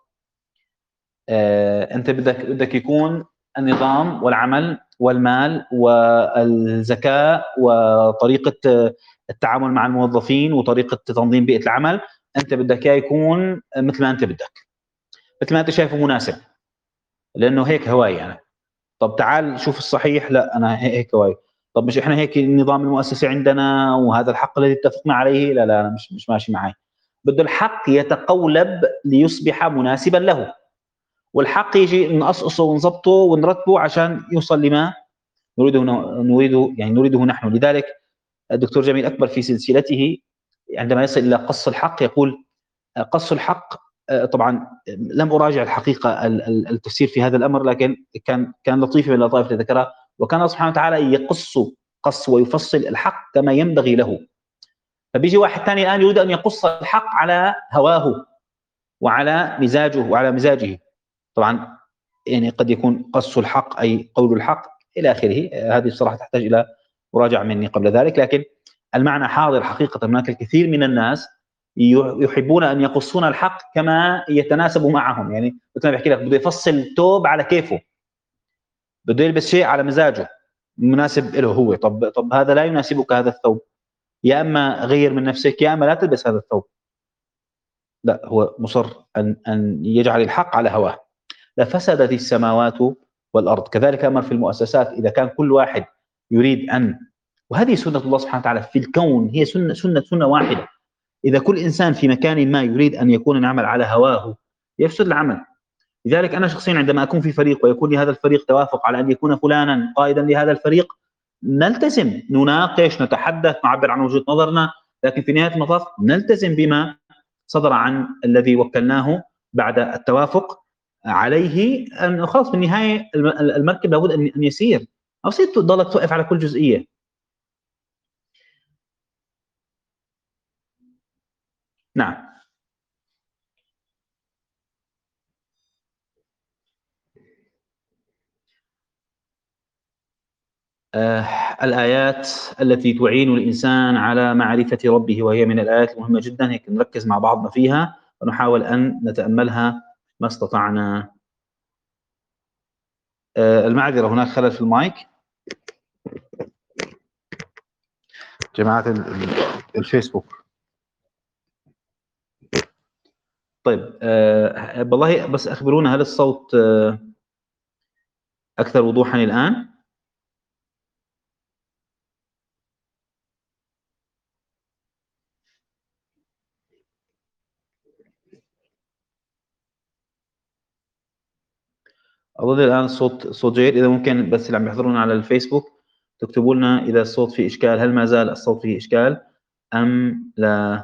آه، أنت بدك بدك يكون النظام والعمل والمال والذكاء وطريقة التعامل مع الموظفين وطريقة تنظيم بيئة العمل، أنت بدك إياه يكون مثل ما أنت بدك، مثل ما أنت شايفه مناسب، لأنه هيك هواي أنا. طب تعال شوف الصحيح، لا أنا هيك هواي. طب مش إحنا هيك النظام المؤسسي عندنا وهذا الحق الذي اتفقنا عليه، لا لا أنا مش مش ماشي معي. بده الحق يتقولب ليصبح مناسبا له، والحق يجي نقصقصه ونظبطه ونرتبه عشان يوصل لما نريده نريده يعني نريده نحن. لذلك الدكتور جميل أكبر في سلسلته عندما يصل إلى قص الحق يقول قص الحق. طبعا لم أراجع الحقيقة التفسير في هذا الأمر، لكن كان كان لطيف من اللطائف اللي ذكرها، وكان الله سبحانه وتعالى يقص قص ويفصل الحق كما ينبغي له. فبيجي واحد ثاني الآن يريد أن يقص الحق على هواه وعلى مزاجه وعلى مزاجه. طبعا يعني قد يكون قص الحق أي قول الحق إلى آخره. هذه الصراحة تحتاج إلى مراجعة مني قبل ذلك، لكن المعنى حاضر حقيقة. هناك الكثير من الناس يحبون أن يقصون الحق كما يتناسب معهم، يعني مثل ما بحكي لك بده يفصل توب على كيفه، بده يلبس شيء على مزاجه مناسب له هو. طب طب هذا لا يناسبك هذا الثوب، يا أما غير من نفسك يا أما لا تلبس هذا الثوب. لا، هو مصر أن أن يجعل الحق على هواه. لفسدت السماوات والأرض. كذلك أمر في المؤسسات، إذا كان كل واحد يريد أن، وهذه سنة الله سبحانه وتعالى في الكون، هي سنة سنة سنة واحدة. إذا كل إنسان في مكان ما يريد أن يكون العمل على هواه يفسد العمل. لذلك أنا شخصيا عندما أكون في فريق ويكون لهذا الفريق توافق على أن يكون فلانا قائدا لهذا الفريق، نلتزم، نناقش، نتحدث، نعبر عن وجهة نظرنا، لكن في نهاية المطاف نلتزم بما صدر عن الذي وكلناه بعد التوافق عليه. أن خلاص في النهاية المركب لابد أن يسير، أو سير تضلك توقف على كل جزئية. نعم. آه الآيات التي تعين الإنسان على معرفة ربه، وهي من الآيات المهمة جدا، هيك نركز مع بعضنا فيها ونحاول أن نتأملها ما استطعنا. آه المعذرة، هناك خلل في المايك جماعة الفيسبوك. طيب آه والله بس أخبرونا هل الصوت آه أكثر وضوحا الآن؟ أظن الآن الصوت صوت جيد. إذا ممكن بس اللي عم يحضرونا على الفيسبوك تكتبوا لنا إذا الصوت فيه إشكال، هل ما زال الصوت فيه إشكال أم لا؟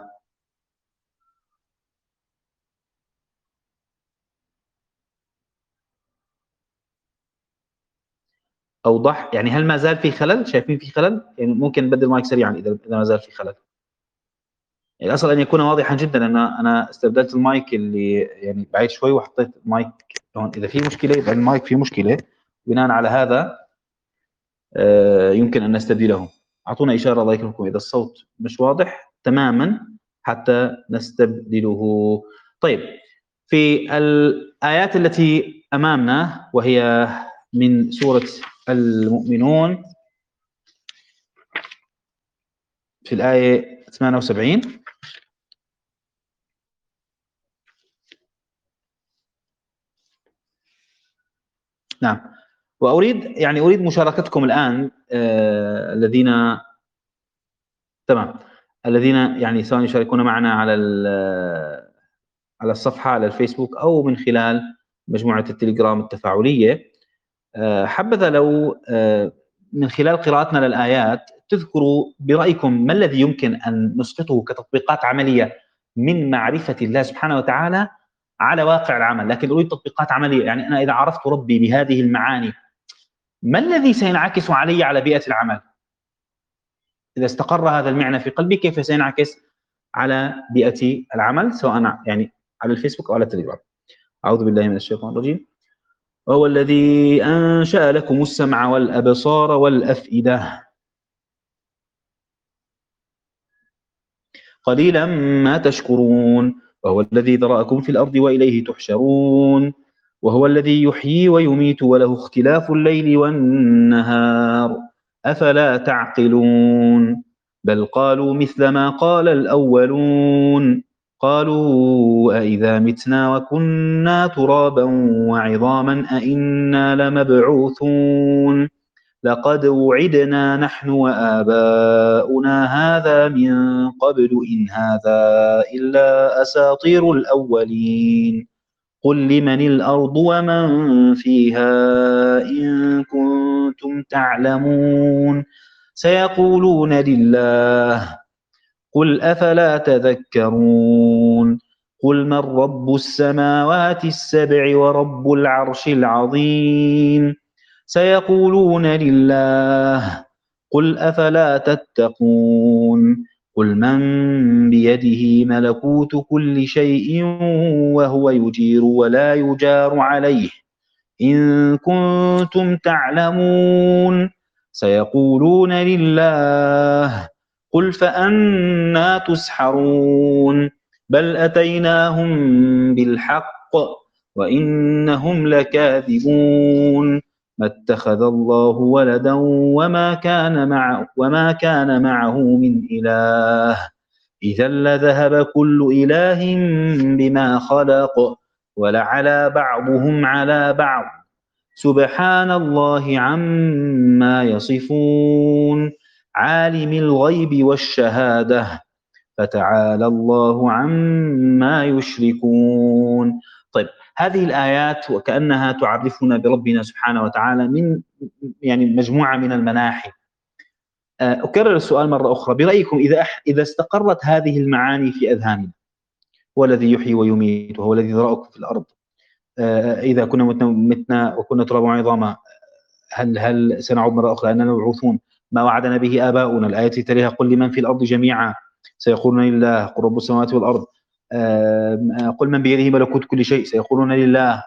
أوضح يعني، هل ما زال في خلل؟ شايفين في خلل؟ يعني ممكن نبدل المايك سريعا إذا إذا ما زال في خلل. يعني الأصل أن يكون واضحا جدا. أنا أنا استبدلت المايك اللي يعني بعيد شوي وحطيت مايك هون. إذا في مشكلة يبقى المايك فيه مشكلة، بناء على هذا آه يمكن أن نستبدله. أعطونا إشارة الله يكرمكم إذا الصوت مش واضح تماما حتى نستبدله. طيب، في الآيات التي أمامنا وهي من سورة المؤمنون في الآية ثمانية وسبعين. نعم. وأريد يعني أريد مشاركتكم الآن آه الذين تمام الذين يعني سواء يشاركون معنا على على الصفحة على الفيسبوك أو من خلال مجموعة التليجرام التفاعلية. آه حبذا لو آه من خلال قراءتنا للآيات تذكروا برأيكم ما الذي يمكن أن نسقطه كتطبيقات عملية من معرفة الله سبحانه وتعالى على واقع العمل، لكن أريد تطبيقات عملية. يعني أنا إذا عرفت ربي بهذه المعاني ما الذي سينعكس علي على بيئة العمل؟ إذا استقر هذا المعنى في قلبي كيف سينعكس على بيئة العمل، سواء يعني على الفيسبوك أو على التليجرام. أعوذ بالله من الشيطان الرجيم. وهو الذي أنشأ لكم السمع والأبصار والأفئدة قليلا ما تشكرون. وهو الذي ذرأكم في الأرض وإليه تحشرون. وهو الذي يحيي ويميت وله اختلاف الليل والنهار أفلا تعقلون. بل قالوا مثل ما قال الأولون قالوا أئذا متنا وكنا ترابا وعظاما أئنا لمبعوثون لقد وعدنا نحن وآباؤنا هذا من قبل إن هذا إلا أساطير الأولين قل لمن الأرض ومن فيها إن كنتم تعلمون سيقولون لله قل أفلا تذكرون قل من رب السماوات السبع ورب العرش العظيم سيقولون لله قل أفلا تتقون قل من بيده ملكوت كل شيء وهو يجير ولا يجار عليه إن كنتم تعلمون سيقولون لله قل فأنى تسحرون بل أتيناهم بالحق وإنهم لكاذبون ما اتخذ الله ولدا وما كان معه, وما كان معه من إله إذا لذهب كل إله بما خلق ولعلى بعضهم على بعض سبحان الله عما يصفون عالم الغيب والشهادة فتعالى الله عما يشركون. طيب هذه الآيات وكأنها تعرفنا بربنا سبحانه وتعالى من يعني مجموعة من المناحي. أكرر السؤال مرة أخرى، برأيكم إذا إذا استقرت هذه المعاني في أذهاننا، هو الذي يحيي ويميت وهو الذي ذرأكم في الأرض، إذا كنا متنا وكنا ترابا وعظاما هل هل سنعود مرة أخرى أننا مبعوثون، ما وعدنا به آباؤنا، الآية تليها قل لمن في الأرض جميعا سيقولون لله قل رب السماوات والأرض، قل من بيده ملكوت كل شيء سيقولون لله،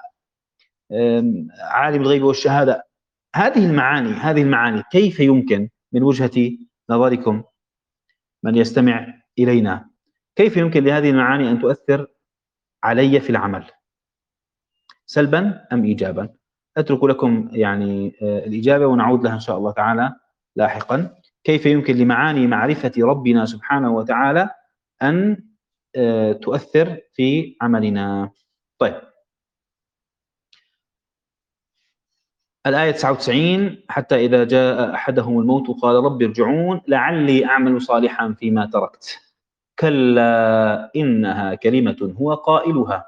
عالم الغيب والشهادة. هذه المعاني هذه المعاني كيف يمكن من وجهة نظركم من يستمع إلينا كيف يمكن لهذه المعاني أن تؤثر علي في العمل سلبا أم إيجابا؟ أترك لكم يعني الإجابة ونعود لها إن شاء الله تعالى لاحقا. كيف يمكن لمعاني معرفة ربنا سبحانه وتعالى أن تؤثر في عملنا؟ طيب الآية تسعة وتسعين حتى إذا جاء أحدهم الموت قال رب ارجعون لعلي أعمل صالحا فيما تركت كلا إنها كلمة هو قائلها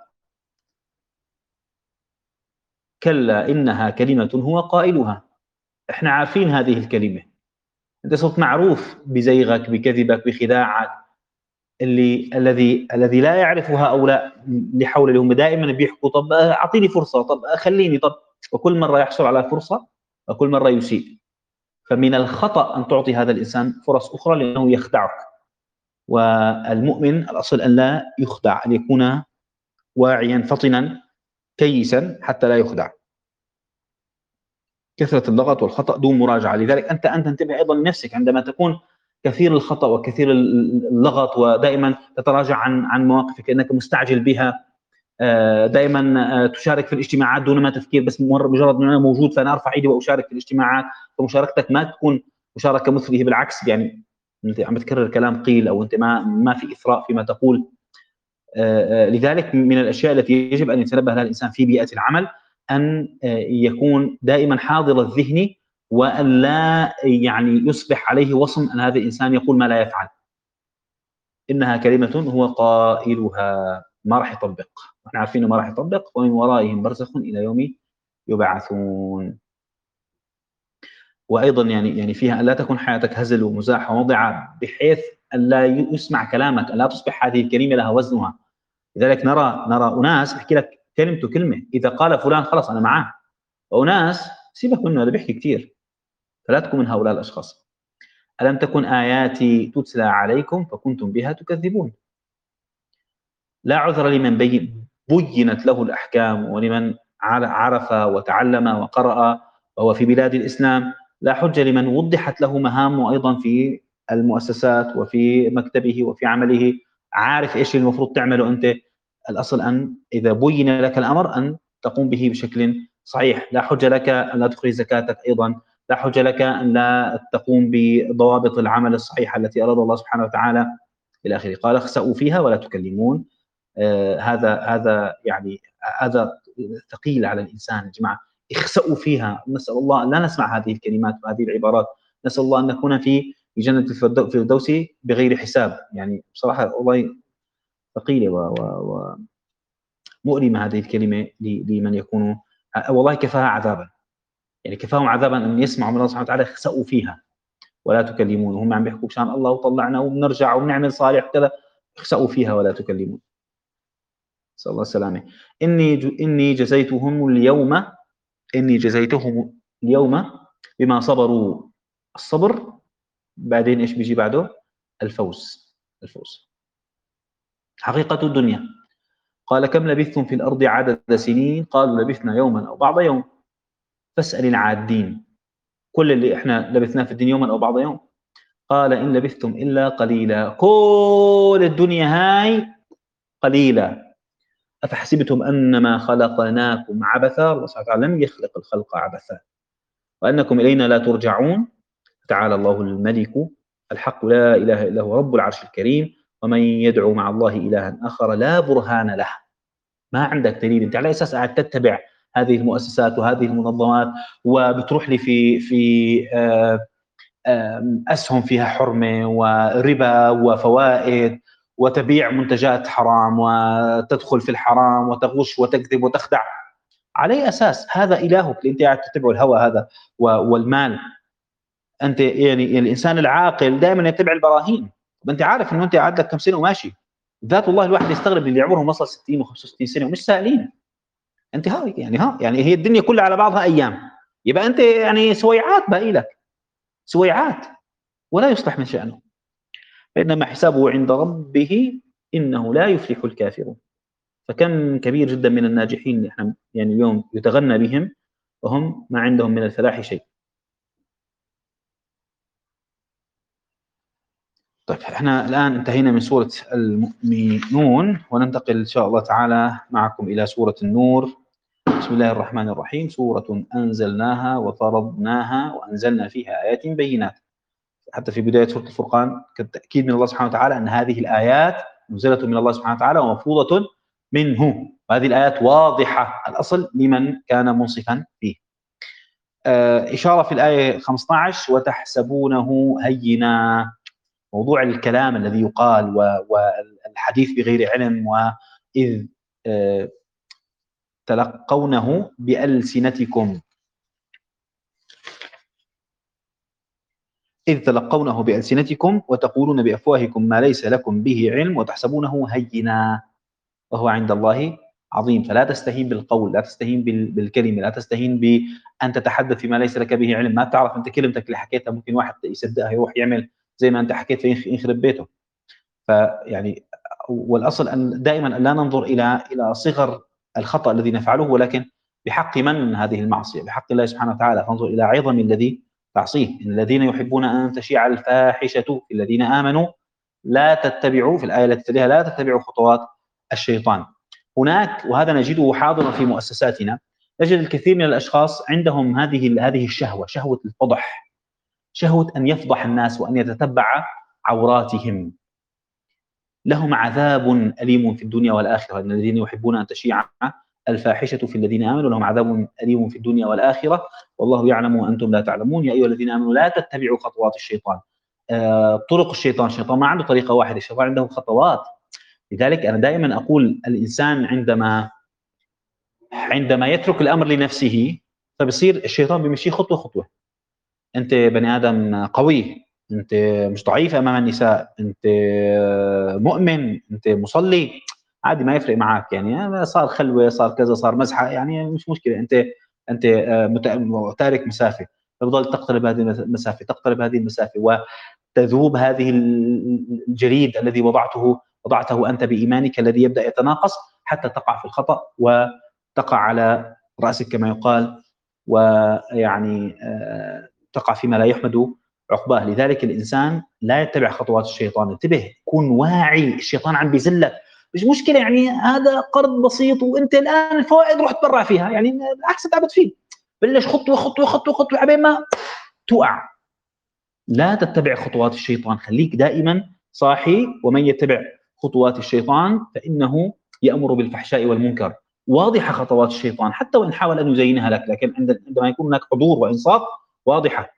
كلا إنها كلمة هو قائلها. إحنا عارفين هذه الكلمة، أنت صرت معروف بزيغك بكذبك بخداعك، اللي الذي الذي لا يعرف هؤلاء اللي حول هم دائما بيحكوا طب أعطيني فرصة، طب خليني، طب وكل مرة يحصل على فرصة وكل مرة يسيء. فمن الخطأ أن تعطي هذا الإنسان فرص أخرى لأنه يخدعك، والمؤمن الأصل أن لا يخدع، أن يكون واعيا فطنا كيسا حتى لا يخدع. كثرة اللغط والخطأ دون مراجعة، لذلك أنت أن تنتبه أيضا لنفسك عندما تكون كثير الخطأ وكثير اللغط ودائما تتراجع عن عن مواقفك لأنك مستعجل بها، دائما تشارك في الاجتماعات دون ما تفكير، بس مجرد أن أنا موجود فأنا أرفع إيدي وأشارك في الاجتماعات، فمشاركتك ما تكون مشاركة مثله، بالعكس يعني أنت عم تكرر كلام قيل أو أنت ما ما في إثراء فيما تقول. لذلك من الأشياء التي يجب أن يتنبه لها الإنسان في بيئة العمل أن يكون دائما حاضر الذهن وأن لا يعني يصبح عليه وصم أن هذا الإنسان يقول ما لا يفعل. إنها كلمة هو قائلها، ما راح يطبق، احنا عارفين ما راح يطبق، ومن ورائهم برزخ إلى يوم يبعثون. وأيضا يعني يعني فيها أن لا تكون حياتك هزل ومزاح ومضيعة بحيث أن لا يسمع كلامك، أن لا تصبح هذه الكلمة لها وزنها. لذلك نرى نرى أناس يحكي لك كلمته كلمة، إذا قال فلان خلاص أنا معاه، وأناس سيبك منه هذا بيحكي كثير. فلا تكن من هؤلاء الأشخاص. ألم تكن آياتي تتلى عليكم فكنتم بها تكذبون. لا عذر لمن بي بينت له الأحكام، ولمن عرف وتعلم وقرأ وهو في بلاد الإسلام. لا حجة لمن وضحت له مهامه أيضا في المؤسسات وفي مكتبه وفي عمله، عارف إيش المفروض تعمله أنت. الأصل أن إذا بين لك الأمر أن تقوم به بشكل صحيح. لا حجة لك أن لا تخرج زكاتك أيضا، لا حجة لك أن لا تقوم بضوابط العمل الصحيحة التي أراد الله سبحانه وتعالى إلى آخره. قال اخسأوا فيها ولا تكلمون. آه هذا هذا يعني هذا ثقيل على الإنسان يا جماعة. اخسأوا فيها. نسأل الله أن لا نسمع هذه الكلمات وهذه العبارات. نسأل الله أن نكون في في جنة الفردوس بغير حساب. يعني بصراحة والله ثقيلة ومؤلمة هذه الكلمة لمن يكون والله كفاها عذابا. يعني كفاهم عذابا أن يسمعوا من الله سبحانه وتعالى اخسأوا فيها ولا تكلمون، وهم عم بيحكوا شان الله وطلعنا وبنرجع وبنعمل صالح كذا. اخسأوا فيها ولا تكلمون. نسأل الله السلامة. إني ج... إني جزيتهم اليوم إني جزيتهم اليوم بما صبروا. الصبر بعدين إيش بيجي بعده؟ الفوز. الفوز حقيقة الدنيا. قال كم لبثتم في الأرض عدد سنين؟ قالوا لبثنا يوما أو بعض يوم فاسأل العادين. كل اللي إحنا لبثناه في الدنيا يوما أو بعض يوم. قال إن لبثتم إلا قليلا. كل الدنيا هاي قليلا. أفحسبتم أنما خلقناكم عبثا. الله سبحانه وتعالى لم يخلق الخلق عبثا وأنكم إلينا لا ترجعون. تعالى الله الملك الحق لا إله إلا هو رب العرش الكريم. ومن يدعو مع الله إلها آخر لا برهان له. ما عندك دليل، أنت على أساس قاعد تتبع هذه المؤسسات وهذه المنظمات، وبتروح لي في في آه أسهم فيها حرمة وربا وفوائد، وتبيع منتجات حرام وتدخل في الحرام وتغش وتكذب وتخدع. على أي أساس هذا إلهك اللي أنت قاعد تتبعه الهوى هذا والمال؟ أنت يعني الإنسان العاقل دائما يتبع البراهين. أنت عارف أنه أنت قاعد لك كم سنة وماشي. ذات الله الواحد يستغرب اللي عمرهم وصل ستين وخمسة وستين سنة ومش سائلين. أنت ها يعني ها يعني هي الدنيا كلها على بعضها أيام، يبقى أنت يعني سويعات باقي لك سويعات ولا يصلح من شأنه. فإنما حسابه عند ربه إنه لا يفلح الكافرون. فكم كبير جدا من الناجحين اللي احنا يعني اليوم يتغنى بهم وهم ما عندهم من الفلاح شيء. طيب احنا الآن انتهينا من سورة المؤمنون، وننتقل إن شاء الله تعالى معكم إلى سورة النور. بسم الله الرحمن الرحيم. سورة أنزلناها وفرضناها وأنزلنا فيها آيات بينات. حتى في بداية سورة الفرقان كالتأكيد من الله سبحانه وتعالى أن هذه الآيات نزلت من الله سبحانه وتعالى ومفروضة منه، وهذه الآيات واضحة الأصل لمن كان منصفا فيه. آه إشارة في الآية خمسة عشر وتحسبونه هينا. موضوع الكلام الذي يقال والحديث بغير علم، وإذ آه تلقونه بألسنتكم إذ تلقونه بألسنتكم وتقولون بأفواهكم ما ليس لكم به علم وتحسبونه هينا وهو عند الله عظيم. فلا تستهين بالقول، لا تستهين بالكلمة، لا تستهين بأن تتحدث فيما ليس لك به علم. ما تعرف أنت كلمتك اللي حكيتها ممكن واحد يصدقها يروح يعمل زي ما أنت حكيت فينخرب بيته. فيعني والأصل أن دائما لا ننظر إلى إلى صغر الخطأ الذي نفعله، ولكن بحق من هذه المعصية؟ بحق الله سبحانه وتعالى. فانظر إلى عظم الذي تعصيه. إن الذين يحبون أن تشيع الفاحشة في الذين آمنوا لا تتبعوا، في الآية التي تليها لا تتبعوا خطوات الشيطان. هناك وهذا نجده حاضرا في مؤسساتنا، نجد الكثير من الأشخاص عندهم هذه هذه الشهوة، شهوة الفضح، شهوة أن يفضح الناس وأن يتتبع عوراتهم. لهم عذاب أليم في الدنيا والآخرة. إن الذين يحبون أن تشيع الفاحشة في الذين آمنوا لهم عذاب أليم في الدنيا والآخرة والله يعلم وأنتم لا تعلمون. يا أيها الذين آمنوا لا تتبعوا خطوات الشيطان. آه طرق الشيطان، الشيطان ما عنده طريقة واحدة، الشيطان عنده خطوات. لذلك أنا دائما أقول الإنسان عندما عندما يترك الأمر لنفسه فبصير الشيطان بيمشي خطوة خطوة. أنتِ بني آدم قوي، أنتِ مش ضعيف أمام النساء، أنتِ مؤمن، أنتِ مصلّي، عادي ما يفرق معاك يعني صار خلوة، صار كذا، صار مزحة، يعني مش مشكلة أنتِ أنتِ آآ مت تارك مسافة، تفضل تقترب هذه المس المسافة، تقترب هذه المسافة وتذوب هذه ال الجليد الذي وضعته وضعته أنت بإيمانك الذي يبدأ يتناقص حتى تقع في الخطأ وتقع على رأسك كما يقال، ويعني آآ تقع فيما لا يحمد عقباه. لذلك الإنسان لا يتبع خطوات الشيطان، انتبه، كن واعي، الشيطان عم بيذلك، مش مشكلة يعني هذا قرض بسيط وأنت الآن الفوائد رُحت تبرّع فيها، يعني بالعكس تعبت فيه، بلّش خطوة، خطوة، خطوة، خطوة عبين ما تُقع. لا تتبع خطوات الشيطان، خليك دائمًا صاحي، ومن يتبع خطوات الشيطان فإنه يأمر بالفحشاء والمنكر. واضحة خطوات الشيطان حتى وإن حاول أن يزينها لك، لكن عند عندما يكون هناك حضور وإنصاف واضحة.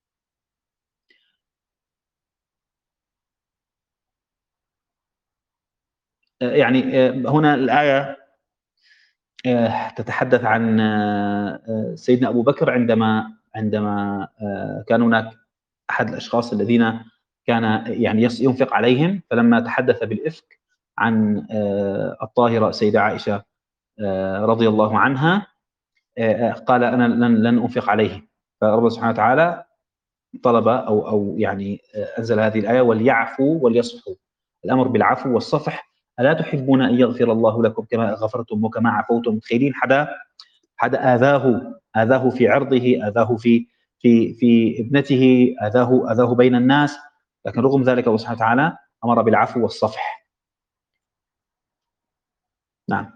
آآ يعني آآ هنا الآية آآ تتحدث عن آآ سيدنا أبو بكر عندما عندما آآ كان هناك أحد الأشخاص الذين كان يعني يص ينفق عليهم، فلما تحدث بالإفك عن آآ الطاهرة السيدة عائشة آآ رضي الله عنها، آآ قال: "أنا لن لن أنفق عليه." فربنا سبحانه وتعالى طلب أو أو يعني آآ أنزل هذه الآية: "وليعفوا وليصفحوا." الأمر بالعفو والصفح. ألا تحبون أن يغفر الله لكم كما غفرتم وكما عفوتم؟ متخيلين حدا حدا آذاه آذاه في عرضه، آذاه في في في ابنته، آذاه آذاه بين الناس، لكن رغم ذلك الله سبحانه وتعالى أمر بالعفو والصفح. نعم،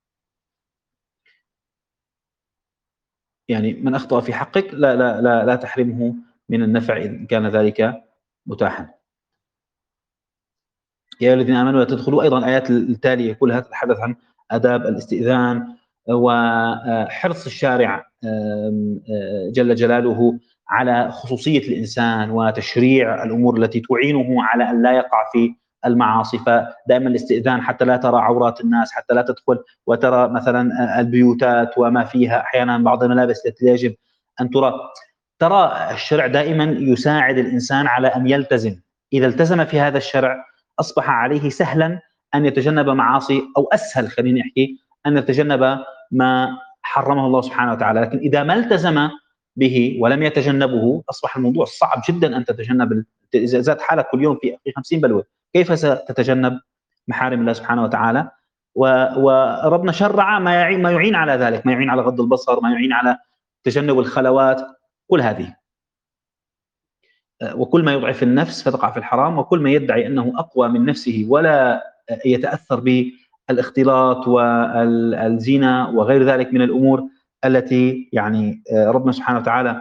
يعني من أخطأ في حقِّك لا لا لا لا تحرمه من النفع إن كان ذلك متاحًا. يا أيها الذين آمنوا لا تدخلوا، أيضًا الآيات التالية كلها تتحدث عن آداب الاستئذان وحرص الشارع آمم، آآ، جل جلاله على خصوصية الإنسان وتشريع الأمور التي تعينه على أن لا يقع في المعاصي، فدائمًا الاستئذان حتى لا ترى عورات الناس، حتى لا تدخل وترى مثلًا أ البيوتات وما فيها، أحيانًا بعض الملابس التي لا يجب أن تُرى. ترى الشرع دائمًا يساعد الإنسان على أن يلتزم، إذا التزم في هذا الشرع أصبح عليه سهلًا أن يتجنب معاصي، أو أسهل خلّيني أحكي أن يتجنب ما حرمه الله سبحانه وتعالى، لكن إذا ما التزم به ولم يتجنبه أصبح الموضوع صعب جدًا أن تتجنب ال إذا زاد حالك كل يوم في في خمسين بلوة، كيف ستتجنب محارم الله سبحانه وتعالى؟ و وربنا شرع ما يعين ما يعين على ذلك، ما يعين على غض البصر، ما يعين على تجنب الخلوات، كل هذه. وكل ما يضعف النفس فتقع في الحرام، وكل ما يدعي أنه أقوى من نفسه ولا يتأثر بالاختلاط والزنا وغير ذلك من الأمور التي يعني ربنا سبحانه وتعالى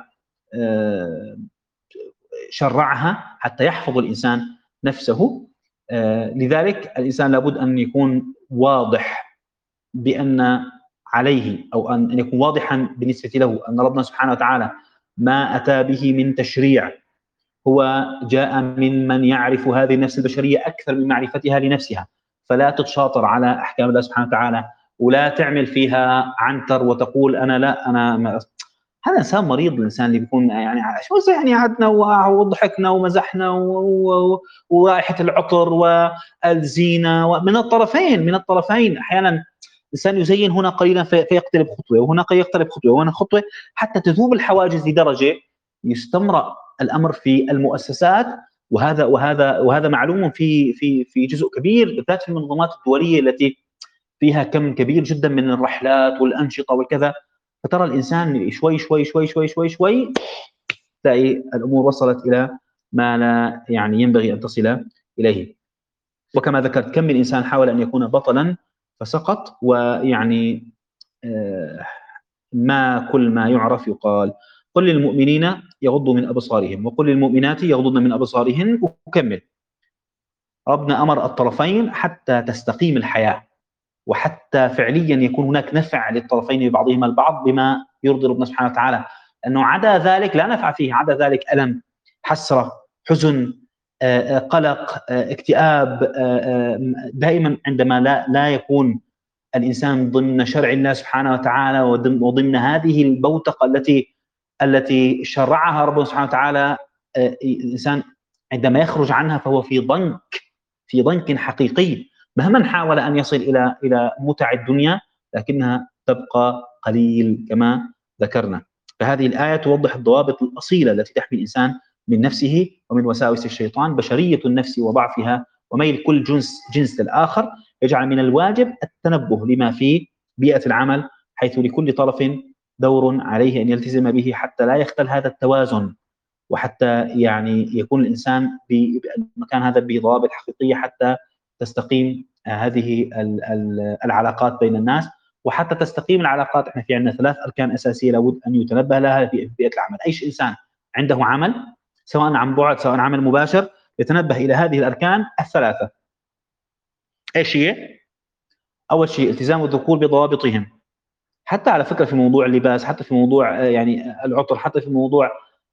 شرعها حتى يحفظ الإنسان نفسه. لذلك الإنسان لابد أن يكون واضح بأن عليه، أو أن يكون واضحا بالنسبة له أن ربنا سبحانه وتعالى ما أتى به من تشريع هو جاء من من يعرف هذه النفس البشرية أكثر من معرفتها لنفسها، فلا تتشاطر على أحكام الله سبحانه وتعالى، ولا تعمل فيها عنتر وتقول أنا لا أنا ما هذا إنسان مريض. الإنسان اللي بيكون يعني شو يعني قعدنا وضحكنا ومزحنا ورائحة العطر والزينة ومن الطرفين من الطرفين أحيانا الإنسان يزين هنا قليلا في فيقترب خطوة، وهنا يقترب خطوة، وهنا خطوة، حتى تذوب الحواجز لدرجة يستمرأ الأمر في المؤسسات. وهذا وهذا وهذا معلوم في في في جزء كبير بالذات في المنظمات الدولية التي فيها كم كبير جدا من الرحلات والأنشطة وكذا، فترى الإنسان شوي شوي شوي شوي شوي شوي تلاقي الأمور وصلت إلى ما لا يعني ينبغي أن تصل إليه. وكما ذكرت كم من إنسان حاول أن يكون بطلا فسقط، ويعني آه، ما كل ما يعرف يقال. قل للمؤمنين يغضوا من أبصارهم وقل للمؤمنات يغضضن من أبصارهن، وكمل. ربنا أمر الطرفين حتى تستقيم الحياة، وحتى فعليا يكون هناك نفع للطرفين ببعضهما البعض بما يرضي ربنا سبحانه وتعالى، أنه عدا ذلك لا نفع فيه، عدا ذلك ألم، حسرة، حزن، آه، آه، قلق، آه، اكتئاب، آه، آه، دائما عندما لا لا يكون الإنسان ضمن شرع الله سبحانه وتعالى وضمن هذه البوتقة التي التي شرعها ربنا سبحانه وتعالى. الإنسان عندما يخرج عنها فهو في ضنك في ضنك حقيقي، مهما حاول أن يصل إلى إلى متع الدنيا لكنها تبقى قليل كما ذكرنا. فهذه الآية توضح الضوابط الأصيلة التي تحمي الإنسان من نفسه ومن وساوس الشيطان. بشرية النفس وضعفها وميل كل جنس جنس للآخر يجعل من الواجب التنبه لما في بيئة العمل، حيث لكل طرف دور عليه أن يلتزم به حتى لا يختل هذا التوازن، وحتى يعني يكون الإنسان بمكان هذا بضوابط حقيقية حتى تستقيم هذه العلاقات بين الناس، وحتى تستقيم العلاقات. احنا في عندنا ثلاث أركان أساسية لابد أن يتنبه لها في بيئة العمل. أي إنسان عنده عمل سواء عن بعد سواء عمل مباشر يتنبه إلى هذه الأركان الثلاثة. إيش هي؟ أول شيء التزام الذكور بضوابطهم، حتى على فكرة في موضوع اللباس، حتى في موضوع يعني العطر، حتى في موضوع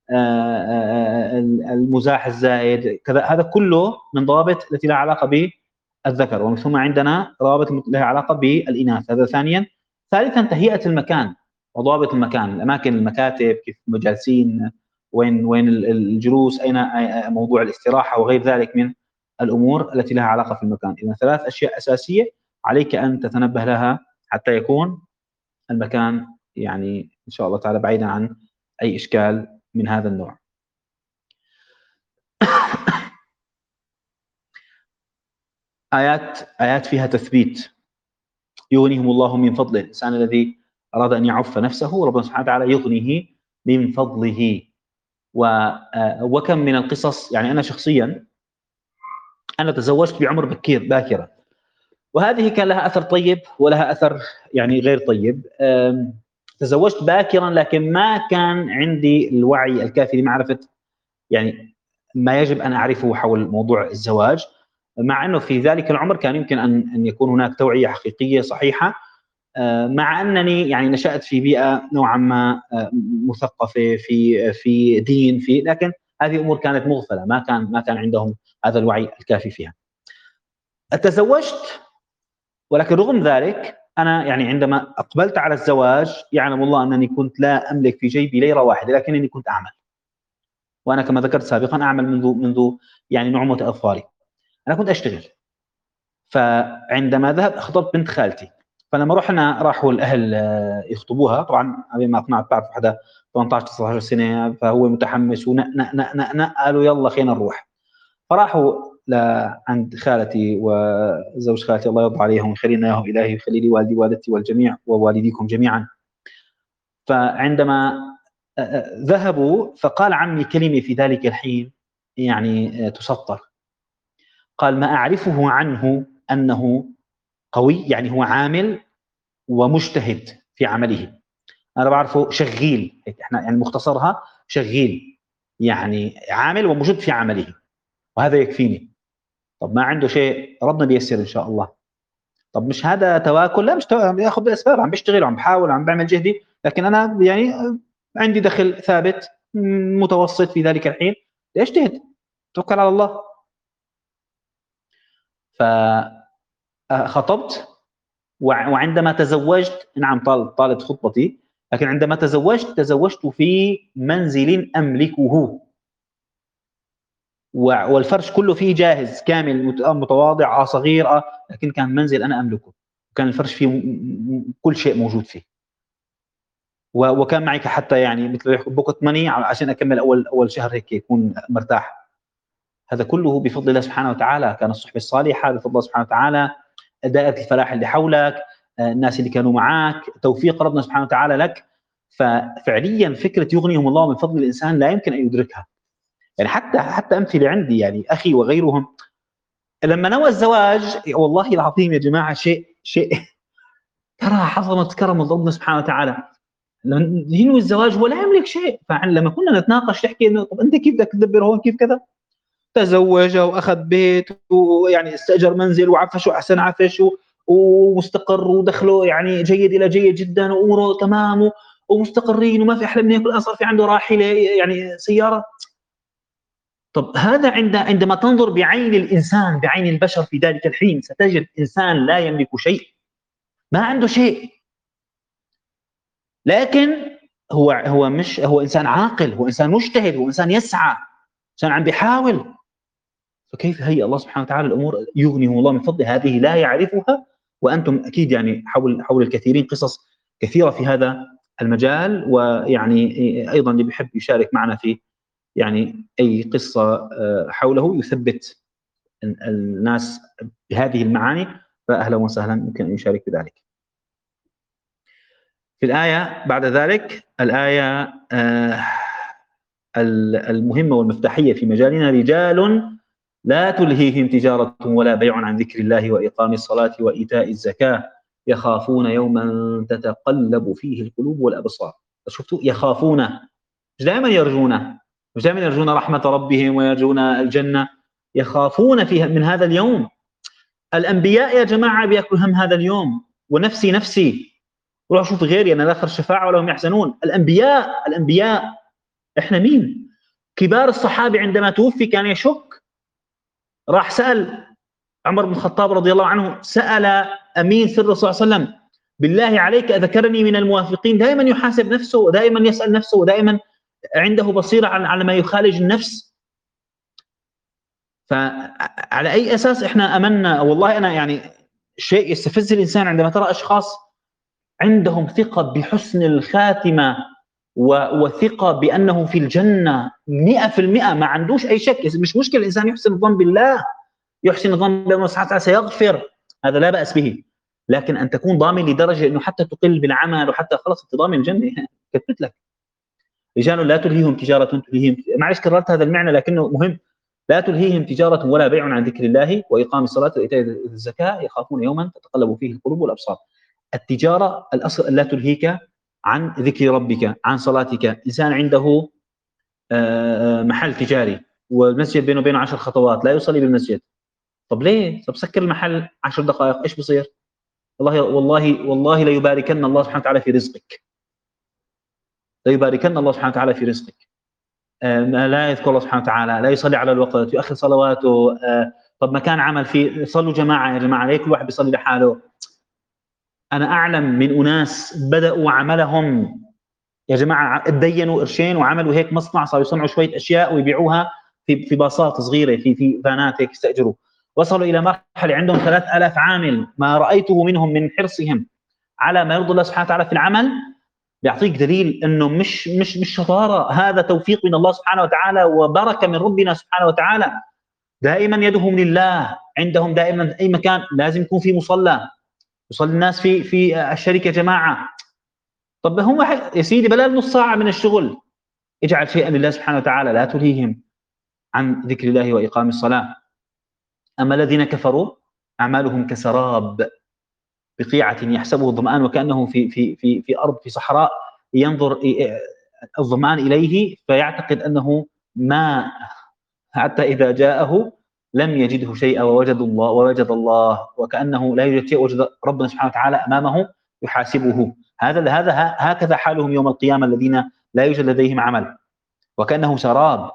المزاح الزائد كذا، هذا كله من ضوابط التي لها علاقة بالذكر. ومن ثم عندنا ضوابط لها علاقة بالإناث، هذا ثانيا. ثالثا تهيئة المكان وضوابط المكان، الأماكن، المكاتب، كيف جالسين، وين وين الجلوس، أين موضوع الاستراحة وغير ذلك من الأمور التي لها علاقة في المكان. إذا ثلاث أشياء أساسية عليك أن تتنبه لها حتى يكون المكان يعني إن شاء الله تعالى بعيدا عن أي إشكال من هذا النوع. آيات آيات فيها تثبيت. يغنيهم الله من فضله، الإنسان الذي أراد أن يعف نفسه ربنا سبحانه وتعالى يغنيه من فضله. وكم من القصص، يعني أنا شخصيا أنا تزوجت بعمر بكير باكرة، وهذه كان لها أثر طيب ولها أثر يعني غير طيب. تزوجت باكرا لكن ما كان عندي الوعي الكافي لمعرفة يعني ما يجب أن أعرفه حول موضوع الزواج، مع أنه في ذلك العمر كان يمكن أن أن يكون هناك توعية حقيقية صحيحة، مع أنني يعني نشأت في بيئة نوعا ما مثقفة في في دين في لكن هذه أمور كانت مغفلة، ما كان ما كان عندهم هذا الوعي الكافي فيها. تزوجت، ولكن رغم ذلك أنا يعني عندما أقبلت على الزواج يعلم الله أنني كنت لا أملك في جيبي ليرة واحدة، لكنني كنت أعمل، وأنا كما ذكرت سابقا أعمل منذ منذ يعني نعومة أظفاري. أنا كنت أشتغل. فعندما ذهب خطبت بنت خالتي، فلما رحنا راحوا الأهل يخطبوها، طبعا أبي ما أقنعت، تعرف حدا ثمانية عشر تسعة عشر سنة فهو متحمس ونأ نأ نأ نأ نأ قالوا يلا خلينا نروح. فراحوا عند خالتي وزوج خالتي الله يرضى عليهم ويخلينا اياهم الهي ويخلي لي والدي والدتي والجميع ووالديكم جميعا. فعندما ذهبوا فقال عمي كلمة في ذلك الحين يعني تسطر، قال ما أعرفه عنه أنه قوي، يعني هو عامل ومجتهد في عمله. أنا بعرفه شغيل، إحنا يعني مختصرها شغيل، يعني عامل وموجود في عمله، وهذا يكفيني. طب ما عنده شيء ربنا بيسر إن شاء الله. طب مش هذا تواكل؟ لا مش تواكل، ياخذ بالأسباب، عم بشتغل وعم بحاول وعم بعمل جهدي، لكن أنا يعني عندي دخل ثابت متوسط في ذلك الحين، اجتهد توكل على الله. فخطبت، وعندما تزوجت نعم طالت خطبتي، لكن عندما تزوجت تزوجت في منزل أملكه، والفرش كله فيه جاهز كامل، متواضع اه صغير اه لكن كان منزل أنا أملكه، كان الفرش فيه كل شيء موجود فيه، وكان معي حتى يعني مثل بوكت ماني عشان أكمل أول أول شهر هيك يكون مرتاح. هذا كله بفضل الله سبحانه وتعالى، كان الصحبة الصالحة بفضل الله سبحانه وتعالى، دائرة الفلاح اللي حولك، الناس اللي كانوا معاك، توفيق ربنا سبحانه وتعالى لك. ففعليا فكرة يغنيهم الله من فضل الإنسان لا يمكن أن يدركها. يعني حتى حتى أمثلة عندي، يعني أخي وغيرهم لما نوى الزواج والله العظيم يا جماعة شيء شيء ترى عظمة كرم ربنا سبحانه وتعالى. ينوي الزواج ولا يملك شيء، فلما كنا نتناقش تحكي انه طب انت كيف بدك تدبر هون كيف كذا، تزوج واخذ بيت ويعني استاجر منزل وعفش واحسن عفش ومستقر ودخله يعني جيد الى جيد جدا واموره تمام ومستقرين وما في احلى من هيك، صار في عنده راحله يعني سياره. طب هذا عند عندما تنظر بعين الانسان بعين البشر في ذلك الحين ستجد انسان لا يملك شيء، ما عنده شيء، لكن هو هو مش هو إنسان عاقل، هو إنسان مجتهد، هو إنسان يسعى، إنسان عم بيحاول. فكيف هيأ الله سبحانه وتعالى الأمور؟ يغنيهم الله من فضله، هذه لا يعرفها وأنتم أكيد يعني حول حول الكثيرين قصص كثيرة في هذا المجال، ويعني أيضا اللي بيحب يشارك معنا في يعني أي قصة آه، حوله يثبت الناس بهذه المعاني، فأهلا وسهلا ممكن أن يشارك بذلك. في الآية بعد ذلك الآية آه، المهمة والمفتاحية في مجالنا: رجال لا تلهيهم تجارة ولا بيع عن ذكر الله وإقام الصلاة وإيتاء الزكاة يخافون يوما تتقلب فيه القلوب والأبصار. شفتوا؟ يخافون، مش دائما يرجون، مش دائما يرجون رحمة ربهم ويرجون الجنة، يخافون فيها من هذا اليوم. الأنبياء يا جماعة بيأكلوا هم هذا اليوم، ونفسي نفسي روح أشوف غيري أنا لا آخر الشفاعة ولا هم يحزنون. الأنبياء الأنبياء إحنا مين؟ كبار الصحابة عندما توفي كان يشك، راح سأل عمر بن الخطاب رضي الله عنه، سأل أمين سر صلى الله عليه وسلم: بالله عليك أذكرني من الموافقين؟ دائما يحاسب نفسه ودائما يسأل نفسه ودائما عنده بصيرة على ما يخالج النفس. فعلى أي أساس إحنا أمنا؟ والله أنا يعني شيء يستفز الإنسان عندما ترى أشخاص عندهم ثقة بحسن الخاتمة وثقة بأنه في الجنة مئة في المئة، ما عندوش أي شك. مش مشكلة الإنسان يحسن الظن بالله، يحسن الظن بأنه سبحانه وتعالى سيغفر، هذا لا بأس به، لكن أن تكون ضامن لدرجة أنه حتى تقل بالعمل وحتى خلاص أنت ضامن الجنة كتبت لك. رجال لا تلهيهم تجارة تلهيهم، معلش كررت هذا المعنى لكنه مهم: لا تلهيهم تجارة ولا بيع عن ذكر الله وإقام الصلاة وإيتاء الزكاة يخافون يوما تتقلب فيه القلوب والأبصار. التجارة الأصل أن لا تلهيك عن ذكر ربك، عن صلاتك. إنسان عنده محل تجاري والمسجد بينه وبينه عشر خطوات، لا يصلي بالمسجد، طب ليه؟ طب سكر المحل عشر دقائق، ايش بصير؟ والله والله والله ليباركن الله سبحانه وتعالى في رزقك، ليباركن الله سبحانه وتعالى في رزقك. آه لا يذكر الله سبحانه وتعالى، لا يصلي على الوقت، يؤخر صلواته. آه طب ما كان عمل فيه، صلوا جماعه يا جماعه، ليه كل واحد بيصلي لحاله؟ انا اعلم من اناس بداوا عملهم يا جماعه، اتدينوا قرشين وعملوا هيك مصنع، صاروا يصنعوا شويه اشياء ويبيعوها في في باصات صغيره، في في فانات هيك يستاجروا. وصلوا الى مرحله عندهم ثلاث آلاف عامل، ما رايته منهم من حرصهم على ما يرضي الله سبحانه وتعالى في العمل بيعطيك دليل انه مش مش مش شطاره، هذا توفيق من الله سبحانه وتعالى وبركه من ربنا سبحانه وتعالى. دائما يدهم لله، عندهم دائما اي مكان لازم يكون في مصلى، يصلي الناس في في الشركه جماعه. طب هم يا سيدي بلا نص ساعه من الشغل، اجعل شيئا لله سبحانه وتعالى، لا تلهيهم عن ذكر الله واقام الصلاه. اما الذين كفروا اعمالهم كسراب بقيعه يحسبه الظمآن وكانه في في في في ارض في صحراء، ينظر الظمآن اليه فيعتقد انه ماء، حتى اذا جاءه لم يجده شيئا ووجد الله ووجد الله وكانه لا يوجد شيء، وجد ربنا سبحانه وتعالى امامه يحاسبه. هذا هذا هكذا حالهم يوم القيامه الذين لا يوجد لديهم عمل، وكانه سراب.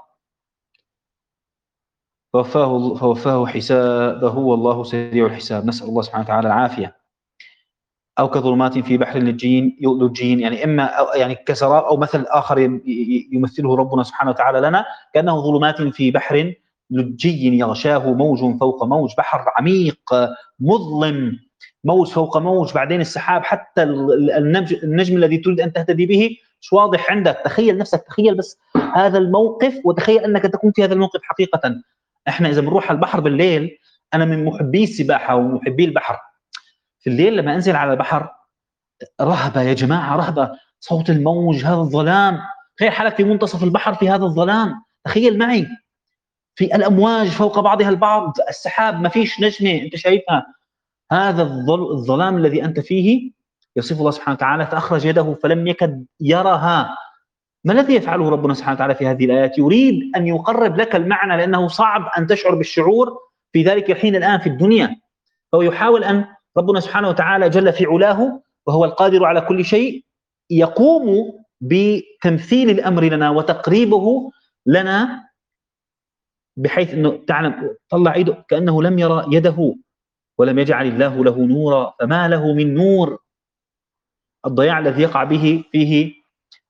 فوفاه فوفاه حسابه والله سريع الحساب، نسأل الله سبحانه وتعالى العافية. أو كظلمات في بحر لجين لجين، يعني إما أو يعني كسراب، أو مثل آخر يمثله ربنا سبحانه وتعالى لنا كأنه ظلمات في بحر لجي يغشاه موج فوق موج، بحر عميق مظلم، موج فوق موج، بعدين السحاب، حتى النجم, النجم الذي تريد أن تهتدي به مش واضح عندك. تخيل نفسك، تخيل بس هذا الموقف، وتخيل أنك تكون في هذا الموقف حقيقة. احنا إذا بنروح على البحر بالليل، أنا من محبي السباحة ومحبي البحر، في الليل لما أنزل على البحر رهبة يا جماعة، رهبة، صوت الموج، هذا الظلام، تخيل حالك في منتصف البحر في هذا الظلام، تخيل معي في الأمواج فوق بعضها البعض، السحاب ما فيش نجمة أنت شايفها، هذا الظلام الذي أنت فيه يصف الله سبحانه وتعالى: فأخرج يده فلم يكد يرها. ما الذي يفعله ربنا سبحانه وتعالى في هذه الآيات؟ يريد أن يقرب لك المعنى، لأنه صعب أن تشعر بالشعور في ذلك الحين الآن في الدنيا، فهو يحاول أن ربنا سبحانه وتعالى جل في علاه وهو القادر على كل شيء يقوم بتمثيل الأمر لنا وتقريبه لنا، بحيث أنه تعلم طلع يده كأنه لم يرى يده، ولم يجعل الله له نورا فما له من نور. الضياع الذي يقع به فيه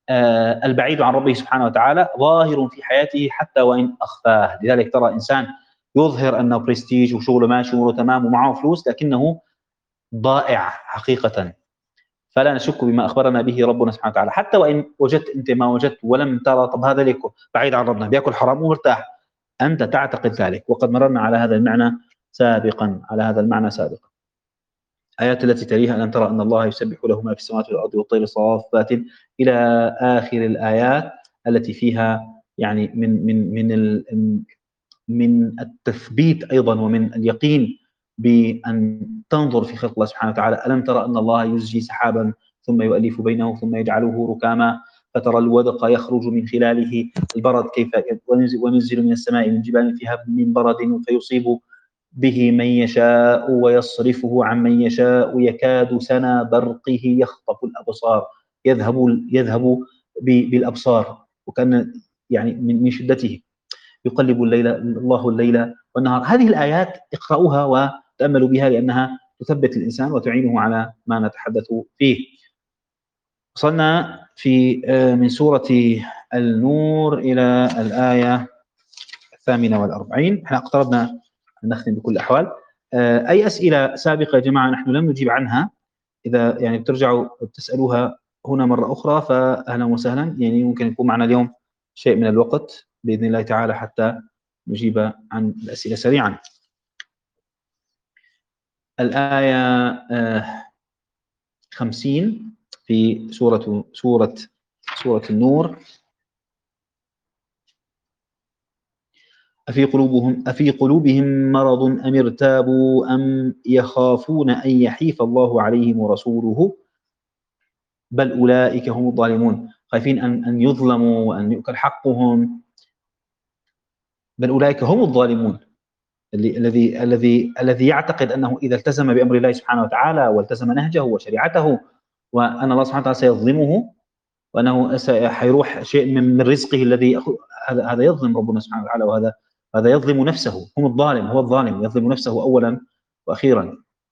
آه البعيد عن ربه سبحانه وتعالى ظاهر في حياته حتى وإن أخفاه. لذلك ترى إنسان يظهر أنه برستيج وشغله ماشي وأموره تمام ومعه فلوس لكنه ضائع حقيقة. فلا نشك بما أخبرنا به ربنا سبحانه وتعالى. حتى وإن وجدت أنت ما وجدت ولم ترى، طب هذا ليك بعيد عن ربنا بيأكل حرام ومرتاح، أنت تعتقد ذلك. وقد مررنا على هذا المعنى سابقا على هذا المعنى سابقا. آيات التي تليها: ألم ترى أن الله يسبح له ما في السماوات والأرض والطير صافات، إلى آخر الآيات التي فيها يعني من من من ال من التثبيت أيضا ومن اليقين بأن تنظر في خلق الله سبحانه وتعالى. ألم ترى أن الله يزجي سحابا ثم يؤلف بينه ثم يجعله ركاما فترى الودق يخرج من خلاله البرد كيف وننزل من السماء من جبال فيها من برد فيصيب به من يشاء ويصرفه عن من يشاء يكاد سنا برقه يخطف الأبصار يذهب يذهب بالأبصار وكان يعني من شدته يقلب الليل الله الليل والنهار. هذه الآيات اقرأوها وتأملوا بها لأنها تثبت الإنسان وتعينه على ما نتحدث فيه. وصلنا في من سورة النور إلى الآية الثامنة والأربعين. احنا اقتربنا أن نختم بكل الأحوال. أي أسئلة سابقة يا جماعة نحن لم نجيب عنها، إذا يعني بترجعوا تسألوها هنا مرة أخرى فأهلا وسهلا. يعني ممكن يكون معنا اليوم شيء من الوقت بإذن الله تعالى حتى نجيب عن الأسئلة سريعا. الآية خمسين في سورة سورة سورة النور: أفي قلوبهم أفي قلوبهم مرض أم ارتابوا أم يخافون أن يحيف الله عليهم ورسوله بل أولئك هم الظالمون. خايفين أن أن يظلموا وأن يؤكل حقهم، بل أولئك هم الظالمون. الذي الذي الذي يعتقد أنه إذا التزم بأمر الله سبحانه وتعالى والتزم نهجه وشريعته وأن الله سبحانه وتعالى سيظلمه وأنه سيروح شيء من رزقه الذي هذا هذا يظلم ربنا سبحانه وتعالى، وهذا هذا يظلم نفسه. هم الظالم، هو الظالم يظلم نفسه أولا وأخيرا.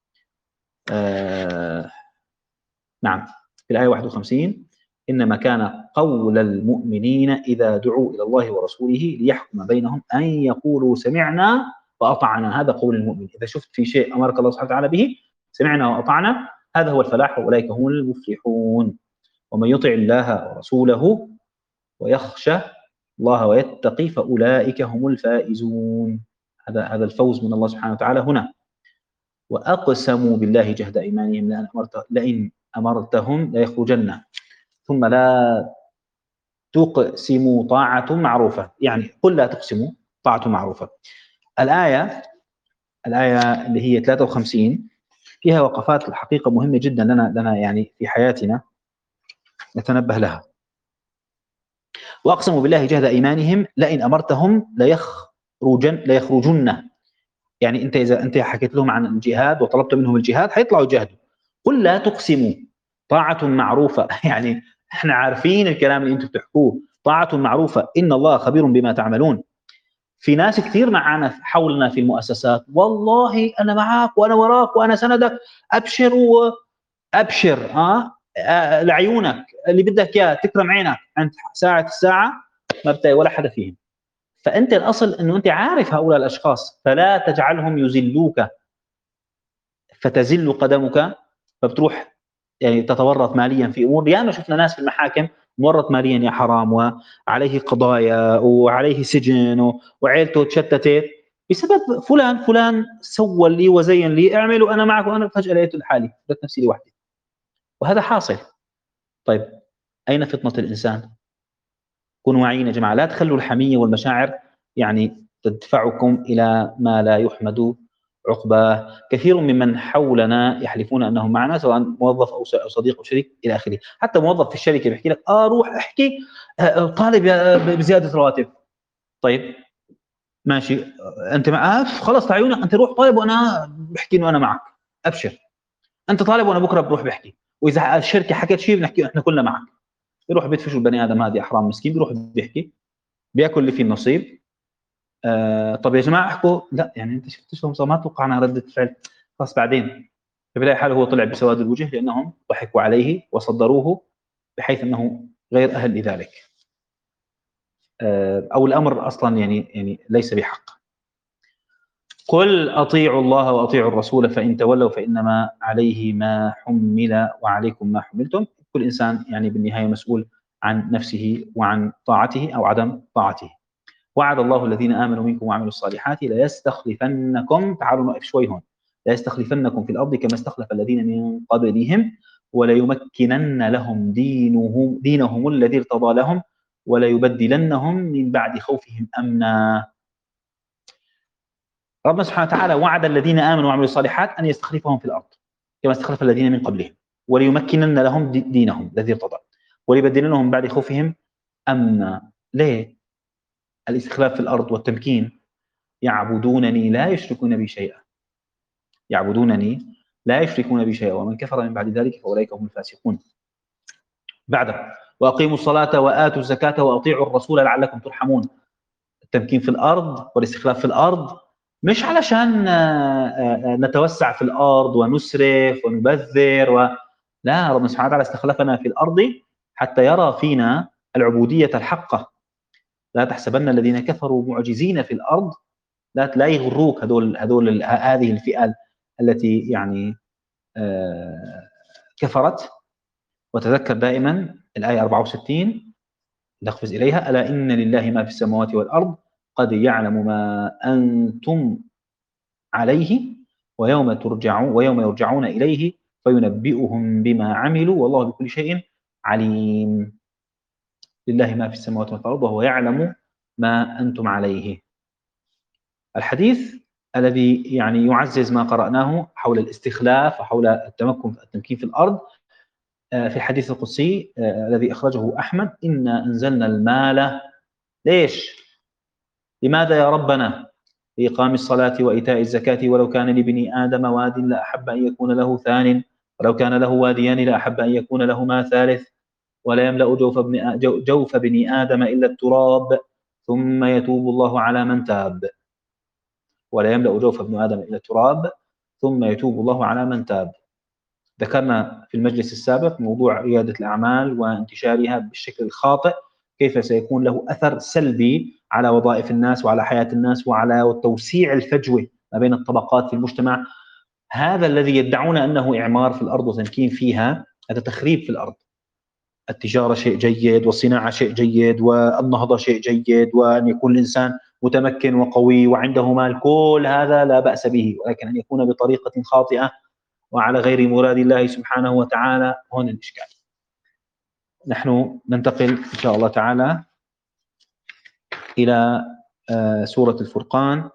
آه نعم في الآية واحد وخمسين: إنما كان قول المؤمنين إذا دعوا إلى الله ورسوله ليحكم بينهم أن يقولوا سمعنا وأطعنا. هذا قول المؤمن. إذا شفت في شيء أمرك الله سبحانه وتعالى به سمعنا وأطعنا، هذا هو الفلاح وأولئك هم المفلحون. ومن يطع الله ورسوله ويخشى الله ويتقي فأولئك هم الفائزون. هذا هذا الفوز من الله سبحانه وتعالى هنا. وأقسموا بالله جهد أيمانهم لأن أمرت لئن أمرتهم ليخرجن ثم لا تقسموا طاعة معروفة. يعني قل لا تقسموا طاعة معروفة. الآية الآية اللي هي ثلاثة وخمسين فيها وقفات الحقيقة مهمة جدا لنا لنا يعني في حياتنا نتنبه لها. وأقسموا بالله جهد أيمانهم لئن أمرتهم ليخرجن ليخرجن. يعني أنت إذا أنت حكيت لهم عن الجهاد وطلبت منهم الجهاد حيطلعوا يجاهدوا. قل لا تقسموا طاعة معروفة. يعني احنا عارفين الكلام اللي انتم بتحكوه، طاعة معروفة إن الله خبير بما تعملون. في ناس كثير معنا حولنا في المؤسسات، والله أنا معك وأنا وراك وأنا سندك، أبشر وأبشر آه, آه لعيونك اللي بدك إياه تكرم عينك. عند ساعة الساعة ما بتلاقي ولا حدا فيهم. فأنت الأصل أنه أنت عارف هؤلاء الأشخاص فلا تجعلهم يذلوك فتزل قدمك فبتروح يعني تتورط ماليا في امور. يعني شفنا ناس في المحاكم مورط ماليا يا حرام وعليه قضايا وعليه سجن وعيلته تشتتت بسبب فلان فلان سوى لي وزين لي اعمل وانا معك، وانا فجاه لقيت لحالي لقيت نفسي لوحدي. وهذا حاصل. طيب اين فطنه الانسان؟ كونوا واعيين يا جماعه، لا تخلوا الحميه والمشاعر يعني تدفعكم الى ما لا يحمد عقباه. كثير ممن حولنا يحلفون انهم معنا سواء موظف او صديق او شريك الى اخره. حتى موظف في الشركه بيحكي لك اه روح احكي طالب بزياده رواتب. طيب ماشي انت معاه خلص عيونك، انت روح طالب وانا بحكي انه انا معك، ابشر انت طالب وانا بكره بروح بحكي، واذا الشركه حكت شيء بنحكي احنا كلنا معك. بيروح بيدفشوا البني ادم هذه احرام مسكين، بيروح بيحكي بياكل اللي فيه النصيب. آه طب يا جماعه احكوا، لا يعني انت شفت شو ما توقعنا رده فعل خلاص. بعدين فبلاقي حاله هو طلع بسواد الوجه لانهم ضحكوا عليه وصدروه بحيث انه غير أهل لذلك، أو الأمر أصلا يعني يعني ليس بحق. قل أطيعوا الله وأطيعوا الرسول فإن تولوا فإنما عليه ما حمل وعليكم ما حملتم. كل إنسان يعني بالنهاية مسؤول عن نفسه وعن طاعته أو عدم طاعته. وعد الله الذين آمنوا منكم وعملوا الصالحات ليستخلفنكم، تعالوا نقف شوي هون، ليستخلفنكم في الأرض كما استخلف الذين من قبلهم وليمكنن لهم دينهم دينهم الذي ارتضى لهم وليبدلنهم من بعد خوفهم أمنا. ربنا سبحانه وتعالى وعد الذين آمنوا وعملوا الصالحات أن يستخلفهم في الأرض كما استخلف الذين من قبلهم وليمكنن لهم دينهم الذي ارتضى وليبدلنهم من بعد خوفهم أمنا. ليه؟ الاستخلاف في الأرض والتمكين، يعبدونني لا يشركون بي شيئا، يعبدونني لا يشركون بي شيئا ومن كفر من بعد ذلك فأولئك هم الفاسقون. بعده وأقيموا الصلاة وآتوا الزكاة وأطيعوا الرسول لعلكم ترحمون. التمكين في الأرض والاستخلاف في الأرض مش علشان نتوسع في الأرض ونسرف ونبذر و... لا، ربنا سبحانه وتعالى استخلفنا في الأرض حتى يرى فينا العبودية الحقة. لا تحسبن الذين كفروا معجزين في الأرض، لا لا يغروك هذول هذول هذه الفئة التي يعني آه كفرت. وتذكر دائما الآية أربعة وستين نقفز إليها: ألا إن لله ما في السماوات والأرض قد يعلم ما أنتم عليه ويوم ترجعون ويوم يرجعون إليه فينبئهم بما عملوا والله بكل شيء عليم. لله ما في السماوات والأرض وهو يعلم ما أنتم عليه. الحديث الذي يعني يعزز ما قرأناه حول الاستخلاف وحول التمكن التمكين في الأرض في الحديث القدسي الذي أخرجه أحمد: إنا أنزلنا المال. ليش؟ لماذا يا ربنا؟ لإقام الصلاة وإيتاء الزكاة ولو كان لبني آدم واد لأحب أن يكون له ثان ولو كان له واديان لأحب أن يكون لهما ثالث ولا يملأ جوف ابن جوف بني آدم إلا التراب ثم يتوب الله على من تاب. ولا يملأ جوف ابن آدم إلا التراب ثم يتوب الله على من تاب. ذكرنا في المجلس السابق موضوع ريادة الأعمال وانتشارها بالشكل الخاطئ، كيف سيكون له أثر سلبي على وظائف الناس وعلى حياة الناس وعلى توسيع الفجوة ما بين الطبقات في المجتمع. هذا الذي يدعون أنه إعمار في الأرض وتمكين فيها، هذا تخريب في الأرض. التجارة شيء جيد والصناعة شيء جيد والنهضة شيء جيد وأن يكون الإنسان متمكن وقوي وعنده مال، كل هذا لا بأس به، ولكن أن يكون بطريقة خاطئة وعلى غير مراد الله سبحانه وتعالى هون الإشكال. نحن ننتقل إن شاء الله تعالى إلى سورة الفرقان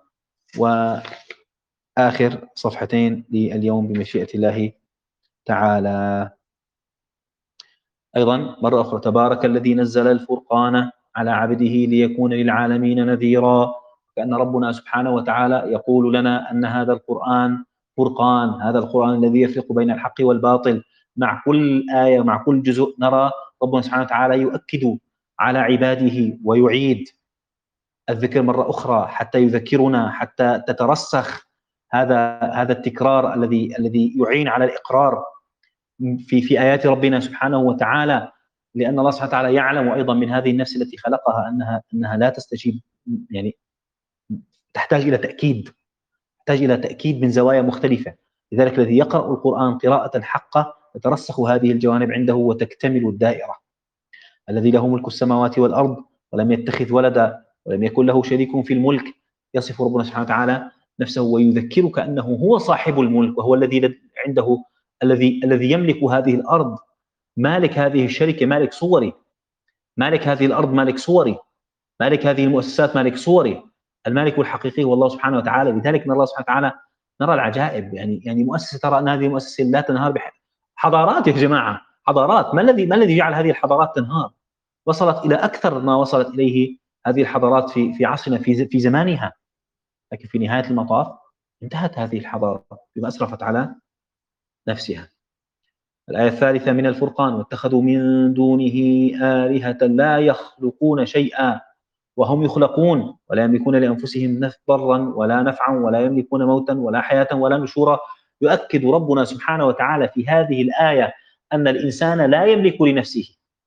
وآخر صفحتين لليوم بمشيئة الله تعالى. أيضا مرة أخرى: تبارك الذي نزل الفرقان على عبده ليكون للعالمين نذيرا. كأن ربنا سبحانه وتعالى يقول لنا أن هذا القرآن فرقان، هذا القرآن الذي يفرق بين الحق والباطل. مع كل آية مع كل جزء نرى ربنا سبحانه وتعالى يؤكد على عباده ويعيد الذكر مرة أخرى حتى يذكرنا، حتى تترسخ هذا هذا التكرار الذي الذي يعين على الإقرار في في آيات ربنا سبحانه وتعالى. لأن الله سبحانه وتعالى يعلم أيضا من هذه النفس التي خلقها أنها أنها لا تستجيب، يعني تحتاج إلى تأكيد، تحتاج إلى تأكيد من زوايا مختلفة. لذلك الذي يقرأ القرآن قراءة حقة تترسخ هذه الجوانب عنده وتكتمل الدائرة. الذي له ملك السماوات والأرض ولم يتخذ ولدا ولم يكن له شريك في الملك. يصف ربنا سبحانه وتعالى نفسه ويذكرك أنه هو صاحب الملك وهو الذي عنده الذي الذي يملك هذه الأرض، مالك هذه الشركة، مالك صوري، مالك هذه الأرض، مالك صوري، مالك هذه المؤسسات، مالك صوري. المالك الحقيقي هو الله سبحانه وتعالى. لذلك نرى الله سبحانه وتعالى، نرى العجائب. يعني يعني مؤسسة، ترى أن هذه المؤسسة لا تنهار بحضارات يا جماعة، حضارات. ما الذي ما الذي جعل هذه الحضارات تنهار؟ وصلت إلى أكثر ما وصلت إليه هذه الحضارات في في عصرنا في في زمانها، لكن في نهاية المطاف انتهت هذه الحضارة بما أسرفت على نفسها. الآية الثالثة من الفرقان: واتخذوا من دونه آلهة لا يخلقون شيئا وهم يخلقون ولا يملكون لأنفسهم ضرا ولا نفعا ولا يملكون موتا ولا حياة ولا نشورا. يؤكد ربنا سبحانه وتعالى في هذه الآية أن الإنسان لا يملك لنفسه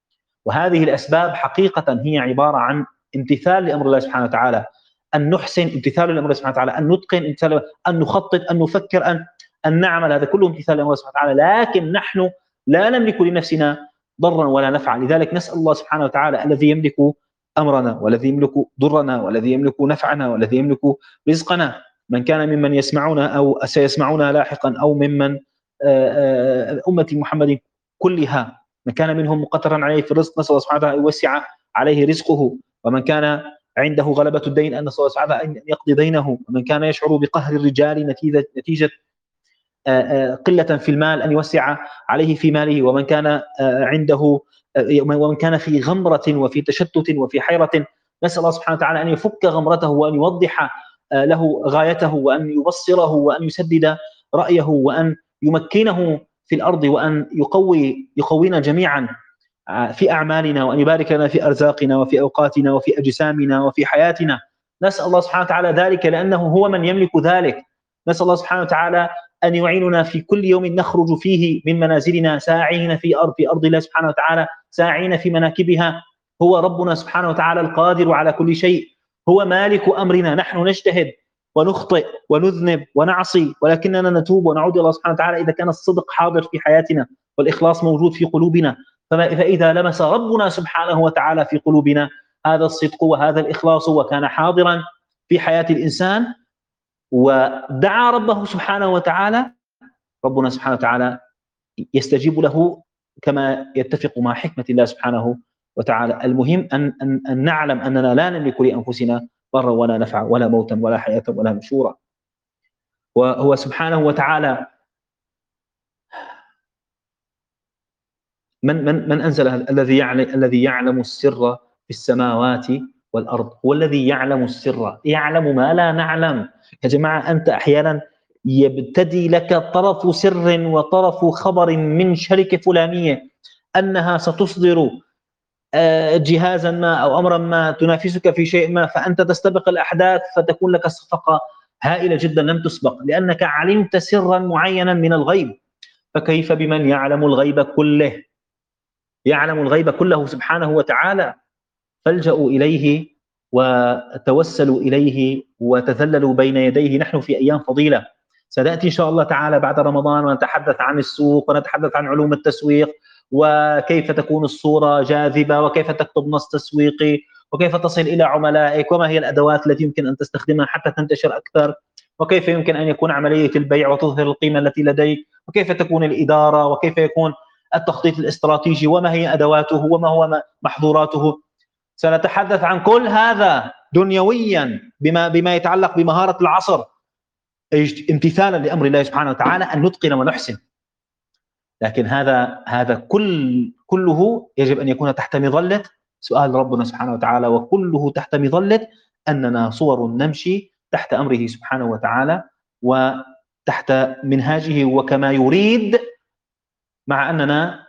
وهذه الأسباب حقيقة هي عبارة عن امتثال لأمر الله سبحانه وتعالى، أن نحسن امتثال لأمر الله سبحانه وتعالى، أن نتقن امتثال، أن نخطط، أن نفكر، أن أن نعمل، هذا كله امتثال لأمر الله سبحانه وتعالى. لكن نحن لا نملك لنفسنا ضرا ولا نفعا، لذلك نسأل الله سبحانه وتعالى الذي يملك أمرنا والذي يملك ضرنا والذي يملك نفعنا والذي يملك رزقنا، من كان ممن يسمعنا أو سيسمعنا لاحقا أو ممن أمة محمد كلها، من كان منهم مقترا عليه في الرزق نسأل الله سبحانه وتعالى أن يوسع عليه رزقه، ومن كان عنده غلبة الدين أن نسأل الله سبحانه وتعالى أن يقضي دينه، ومن كان يشعر بقهر الرجال نتيجة, نتيجة قلة في المال أن يوسع عليه في ماله، ومن كان عنده ومن كان في غمرة وفي تشتت وفي حيرة نسأل الله سبحانه وتعالى أن يفك غمرته وأن يوضح له غايته وأن يبصره وأن يسدد رأيه وأن يمكنه في الأرض وأن يقوي يقوينا جميعا في أعمالنا، وأن يبارك لنا في أرزاقنا وفي أوقاتنا وفي أجسامنا وفي حياتنا. نسأل الله سبحانه وتعالى ذلك لأنه هو من يملك ذلك. نسأل الله سبحانه وتعالى أن يعيننا في كل يوم نخرج فيه من منازلنا ساعين في أرض في أرض الله سبحانه وتعالى، ساعين في مناكبها. هو ربنا سبحانه وتعالى القادر على كل شيء، هو مالك أمرنا. نحن نجتهد ونخطئ ونذنب ونعصي، ولكننا نتوب ونعود إلى الله سبحانه وتعالى إذا كان الصدق حاضر في حياتنا والإخلاص موجود في قلوبنا. فإذا لمس ربنا سبحانه وتعالى في قلوبنا هذا الصدق وهذا الإخلاص وكان حاضرا في حياة الإنسان ودعا ربه سبحانه وتعالى، ربنا سبحانه وتعالى يستجيب له كما يتفق مع حكمة الله سبحانه وتعالى. المهم أن, أن, أن نعلم أننا لا نملك لأنفسنا ضرا ولا نفعا ولا موتا ولا حياة ولا نشورا. وهو سبحانه وتعالى من من من أنزل الذي يعلم الذي يعلم السر في السماوات والأرض، هو الذي يعلم السر، يعلم ما لا نعلم. يا جماعة أنت أحيانا يبتدي لك طرف سر وطرف خبر من شركة فلانية أنها ستصدر جهازا ما أو أمرا ما تنافسك في شيء ما، فأنت تستبق الأحداث فتكون لك صفقة هائلة جدا لم تسبق لأنك علمت سرا معينا من الغيب. فكيف بمن يعلم الغيب كله، يعلم الغيب كله سبحانه وتعالى. فالجأوا إليه وتوسلوا إليه وتذللوا بين يديه. نحن في أيام فضيلة سنأتي إن شاء الله تعالى بعد رمضان ونتحدث عن السوق ونتحدث عن علوم التسويق وكيف تكون الصورة جاذبة وكيف تكتب نص تسويقي وكيف تصل إلى عملائك وما هي الأدوات التي يمكن أن تستخدمها حتى تنتشر أكثر، وكيف يمكن أن يكون عملية البيع وتظهر القيمة التي لديك، وكيف تكون الإدارة، وكيف يكون التخطيط الاستراتيجي وما هي أدواته وما هو محظوراته. سنتحدث عن كل هذا دنيويا بما بما يتعلق بمهارة العصر امتثالا لأمر الله سبحانه وتعالى أن نتقن ونحسن. لكن هذا هذا كل كله يجب أن يكون تحت مظلة سؤال ربنا سبحانه وتعالى، وكله تحت مظلة أننا صور نمشي تحت أمره سبحانه وتعالى وتحت منهاجه وكما يريد، مع أننا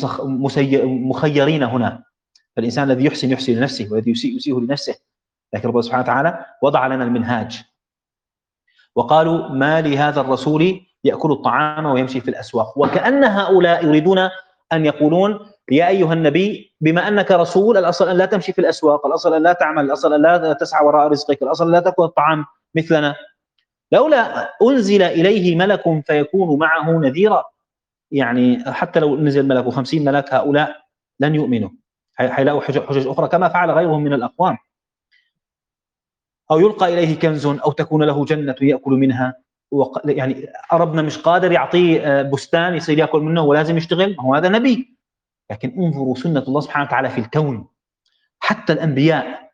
مخيرين هنا. فالإنسان الذي يحسن يحسن لنفسه والذي يسيء يسيء لنفسه، لكن ربنا سبحانه وتعالى وضع لنا المنهاج. وقالوا ما لهذا الرسول يأكل الطعام ويمشي في الأسواق، وكأن هؤلاء يريدون أن يقولون يا أيها النبي بما أنك رسول الأصل أن لا تمشي في الأسواق، الأصل أن لا تعمل، الأصل أن لا تسعى وراء رزقك، الأصل أن لا تأكل الطعام مثلنا، لولا أنزل إليه ملك فيكون معه نذيرا. يعني حتى لو نزل ملك وخمسين ملك هؤلاء لن يؤمنوا، حيلاقوا حجج أخرى كما فعل غيرهم من الأقوام. أو يلقى إليه كنز أو تكون له جنة يأكل منها، يعني ربنا مش قادر يعطيه بستان يصير يأكل منه ولازم يشتغل، هو هذا نبي. لكن انظروا سنة الله سبحانه وتعالى في الكون، حتى الأنبياء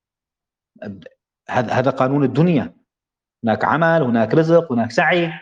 هذا قانون الدنيا، هناك عمل، هناك رزق، هناك سعي.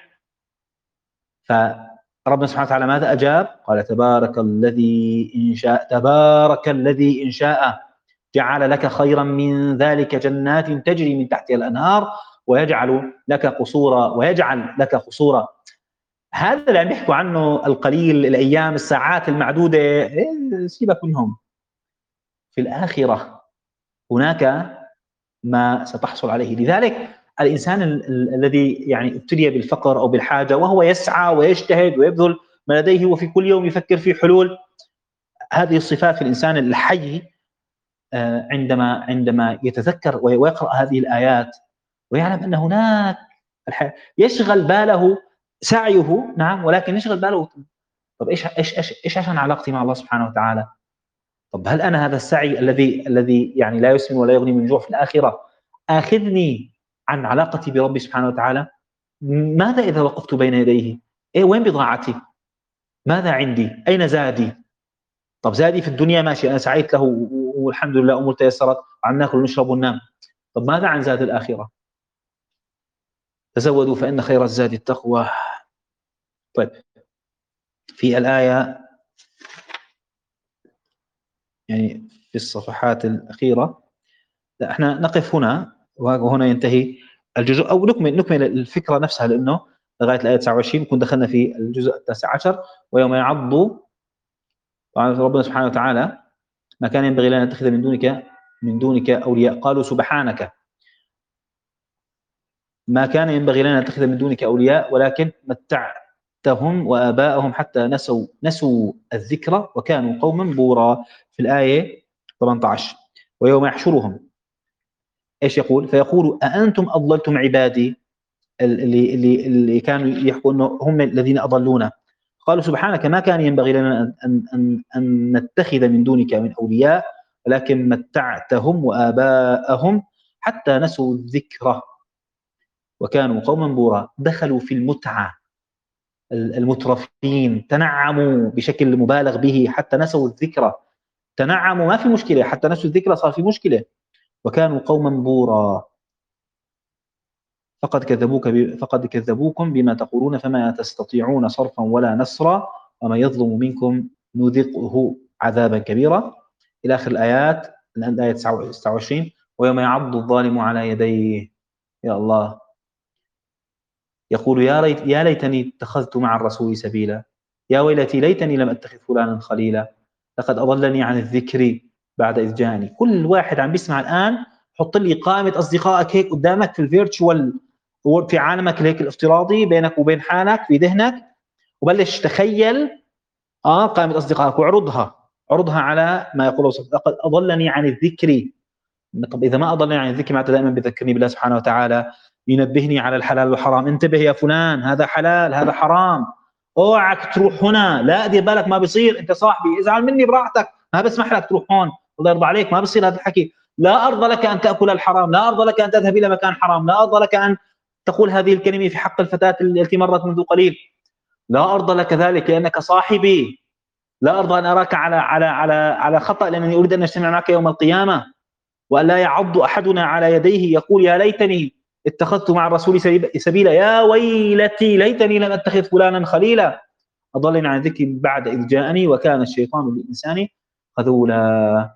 فربنا سبحانه وتعالى ماذا أجاب؟ قال تبارك الذي إن شاء تبارك الذي إن شاء جعل لك خيرا من ذلك جنات تجري من تحتها الأنهار ويجعل لك قصورا ويجعل لك قصورا. هذا اللي عم يحكوا عنه القليل، الأيام، الساعات المعدودة، إيه سيبك منهم. في الآخرة هناك ما ستحصل عليه. لذلك الإنسان الذي يعني ابتلي بالفقر أو بالحاجة وهو يسعى ويجتهد ويبذل ما لديه وفي كل يوم يفكر في حلول، هذه الصفات في الإنسان الحي عندما عندما يتذكر ويقرأ هذه الآيات ويعلم أن هناك الحياة يشغل باله سعيه، نعم، ولكن يشغل باله طب إيش إيش إيش إيش عشان علاقتي مع الله سبحانه وتعالى؟ طب هل أنا هذا السعي الذي الذي يعني لا يسمن ولا يغني من جوع في الآخرة آخذني عن علاقتي بربي سبحانه وتعالى؟ ماذا إذا وقفت بين يديه؟ إيه وين بضاعتي؟ ماذا عندي؟ أين زادي؟ طب زادي في الدنيا ماشي، أنا سعيت له والحمد لله أمور تيسرت وعم ناكل ونشرب وننام. طب ماذا عن زاد الآخرة؟ تزودوا فإن خير الزاد التقوى. طيب في الآية يعني في الصفحات الأخيرة، لا احنا نقف هنا وهنا ينتهي الجزء، أو نكمل نكمل الفكرة نفسها، لأنه لغاية الآية تسعة وعشرين نكون دخلنا في الجزء التاسع عشر. ويوم يعض، طبعا ربنا سبحانه وتعالى ما كان ينبغي لنا أن نتخذ من دونك من دونك أولياء، قالوا سبحانك ما كان ينبغي لنا أن نتخذ من دونك أولياء ولكن متعتهم وآباءهم حتى نسوا نسوا الذكر وكانوا قوما بورا. في الآية ثمانية عشر ويوم يحشرهم إيش يقول؟ فيقول أأنتم أضللتم عبادي، اللي اللي اللي كانوا يحكوا إنه هم الذين أضلونا. قالوا سبحانك ما كان ينبغي لنا أن أن أن, أن نتخذ من دونك من أولياء ولكن متعتهم وآباءهم حتى نسوا الذكر وكانوا قوما بورا. دخلوا في المتعة، المترفين تنعموا بشكل مبالغ به حتى نسوا الذكرى. تنعموا ما في مشكلة، حتى نسوا الذكرى صار في مشكلة. وكانوا قوما بورا فقد كذبوك ب... فقد كذبوكم بما تقولون فما تستطيعون صرفا ولا نصرا وما يظلم منكم نذقه عذابا كبيرا إلى آخر الآيات. الآن آية تسعة وعشرين ويوم يعض الظالم على يديه، يا الله، يقول يا ليت يا ليتني اتخذت مع الرسول سبيلا، يا ويلتي ليتني لم اتخذ فلانا خليلا، لقد اضلني عن الذكر بعد اذ جاءني. كل واحد عم بيسمع الان حط لي قائمه اصدقائك هيك قدامك في الفيرتشوال، في عالمك هيك الافتراضي بينك وبين حالك في ذهنك، وبلش تخيل اه قائمه اصدقائك واعرضها عرضها على ما يقوله لقد اضلني عن الذكر. طب إذا ما أضلني عن الذكر معناته دائما بذكرني بالله سبحانه وتعالى، ينبهني على الحلال والحرام. انتبه يا فلان، هذا حلال هذا حرام، اوعك تروح هنا، لا دير بالك ما بيصير، انت صاحبي ازعل مني براحتك، ما بسمح لك تروح هون، الله يرضى عليك ما بصير هذا الحكي، لا أرضى لك أن تأكل الحرام، لا أرضى لك أن تذهب إلى مكان حرام، لا أرضى لك أن تقول هذه الكلمة في حق الفتاة التي مرت منذ قليل، لا أرضى لك ذلك لأنك صاحبي، لا أرضى أن أراك على على على على خطأ لأنني أريد أن أجتمع معك يوم القيامة. وألا يعض أحدنا على يديه يقول يا ليتني اتخذت مع الرسول سبيلا، يا ويلتي ليتني لم أتخذ فلانا خليلا، أضلني عن ذكري بعد إذ جاءني وكان الشيطان للإنسان خذولا.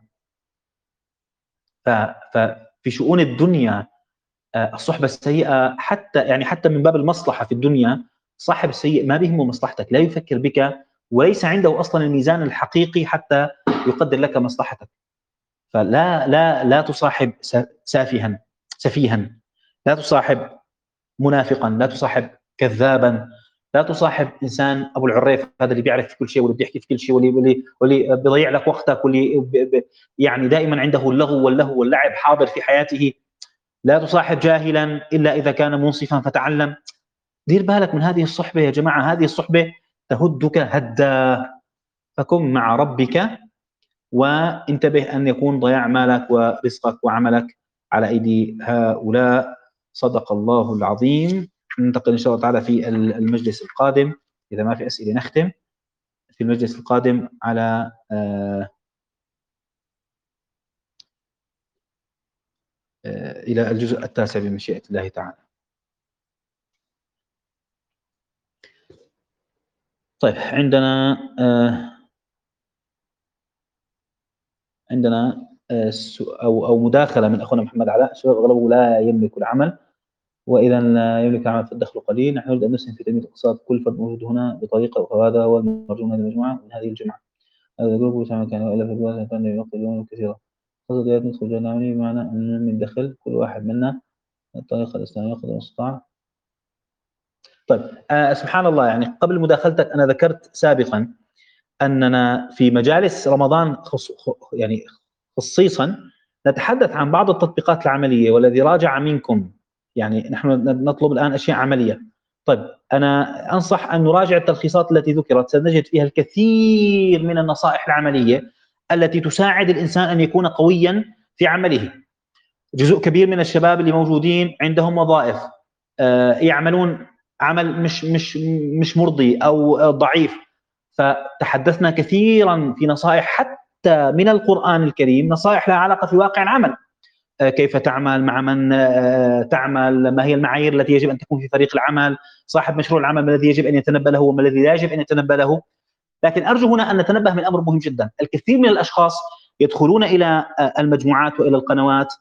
ففي شؤون الدنيا الصحبة السيئة حتى يعني حتى من باب المصلحة في الدنيا، صاحب السيء ما بيهمه مصلحتك، لا يفكر بك وليس عنده أصلا الميزان الحقيقي حتى يقدر لك مصلحتك. فلا لا لا تصاحب سافها سفيها، لا تصاحب منافقا، لا تصاحب كذابا، لا تصاحب انسان ابو العريف هذا اللي بيعرف في كل شيء واللي بيحكي في كل شيء واللي واللي, واللي بيضيع لك وقتك واللي ب ب يعني دائما عنده اللغو واللهو واللعب حاضر في حياته. لا تصاحب جاهلا الا اذا كان منصفا فتعلم. دير بالك من هذه الصحبه يا جماعه، هذه الصحبه تهدك هدا. فكن مع ربك وانتبه أن يكون ضياع مالك ورزقك وعملك على أيدي هؤلاء. صدق الله العظيم. ننتقل إن شاء الله تعالى في المجلس القادم، إذا ما في أسئلة نختم في المجلس القادم على آآ آآ إلى الجزء التاسع بمشيئة الله تعالى. طيب عندنا آآ عندنا آآ أو أو مداخلة من أخونا محمد علاء: الشباب أغلبه لا يملك العمل، وإذا لا يملك العمل فالدخل قليل، نحن نريد أن نسهم في تنمية الاقتصاد، كل فرد موجود هنا بطريقة، وهذا هو المرجو من هذه المجموعة من هذه الجمعة. هذا الجروب يسمى كان وإلا في البلاد كان ينقل يوم كثيرا. خاصة ديات ندخل جنة عملي بمعنى أن ننمي الدخل كل واحد منا الطريقة الإسلامية قدر المستطاع. طيب آه سبحان الله، يعني قبل مداخلتك أنا ذكرت سابقا أننا في مجالس رمضان خص يعني خصيصًا نتحدث عن بعض التطبيقات العملية، والذي راجع منكم يعني نحن نطلب الآن أشياء عملية. طيب أنا أنصح أن نراجع التلخيصات التي ذكرت، سنجد فيها الكثير من النصائح العملية التي تساعد الإنسان أن يكون قويًا في عمله. جزء كبير من الشباب اللي موجودين عندهم وظائف يعملون عمل مش مش مش مرضي أو ضعيف، فتحدثنا كثيرا في نصائح حتى من القرآن الكريم، نصائح لها علاقة في واقع العمل، كيف تعمل مع من تعمل، ما هي المعايير التي يجب أن تكون في فريق العمل، صاحب مشروع العمل ما الذي يجب أن يتنبه له وما الذي لا يجب أن يتنبه له. لكن أرجو هنا أن نتنبه من أمر مهم جدا، الكثير من الأشخاص يدخلون إلى المجموعات وإلى القنوات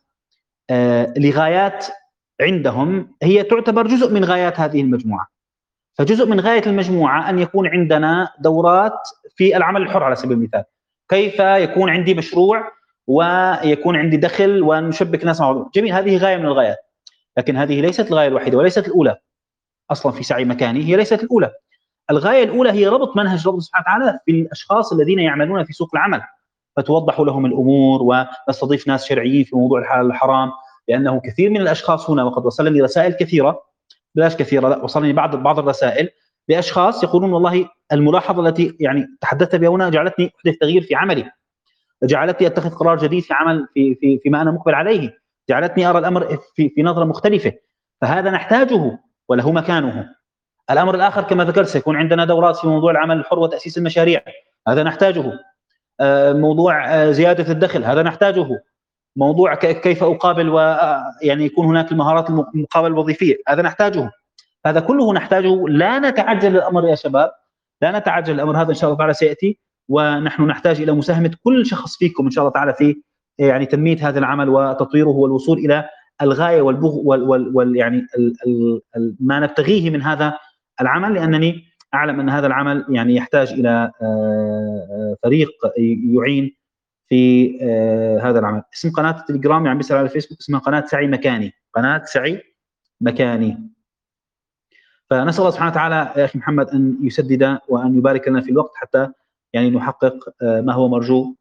لغايات عندهم هي تعتبر جزء من غايات هذه المجموعة. فجزء من غاية المجموعة أن يكون عندنا دورات في العمل الحر على سبيل المثال، كيف يكون عندي مشروع ويكون عندي دخل ونشبك ناس مع بعض. جميل، هذه غاية من الغايات، لكن هذه ليست الغاية الوحيدة وليست الأولى أصلا في سعي مكاني، هي ليست الأولى. الغاية الأولى هي ربط منهج رب سبحانه وتعالى في الأشخاص الذين يعملون في سوق العمل، فتوضح لهم الأمور ونستضيف ناس شرعيين في موضوع الحلال الحرام، لأنه كثير من الأشخاص هنا، وقد وصلني رسائل كثيرة، بلاش كثيرة لا، وصلني بعض بعض الرسائل لأشخاص يقولون والله الملاحظة التي يعني تحدثت بها هنا جعلتني أحدث تغيير في عملي، جعلتني أتخذ قرار جديد في عمل في في فيما أنا مقبل عليه، جعلتني أرى الأمر في في نظرة مختلفة، فهذا نحتاجه وله مكانه. الأمر الآخر كما ذكرت سيكون عندنا دورات في موضوع العمل الحر وتأسيس المشاريع، هذا نحتاجه. موضوع زيادة الدخل هذا نحتاجه. موضوع كيف أقابل ويعني يكون هناك المهارات المقابلة الوظيفية هذا نحتاجه. هذا كله نحتاجه، لا نتعجل الأمر يا شباب، لا نتعجل الأمر، هذا إن شاء الله تعالى سيأتي، ونحن نحتاج إلى مساهمة كل شخص فيكم إن شاء الله تعالى في يعني تنمية هذا العمل وتطويره والوصول إلى الغاية والبغ وال وال وال يعني ال ال ال ما نبتغيه من هذا العمل، لأنني أعلم أن هذا العمل يعني يحتاج إلى فريق يعين في هذا العمل. اسم قناة التليجرام يعني بيسأل على الفيسبوك اسمها قناة سعي مكاني، قناة سعي مكاني. فنسأل الله سبحانه وتعالى يا أخي محمد أن يسدد وأن يبارك لنا في الوقت حتى يعني نحقق ما هو مرجو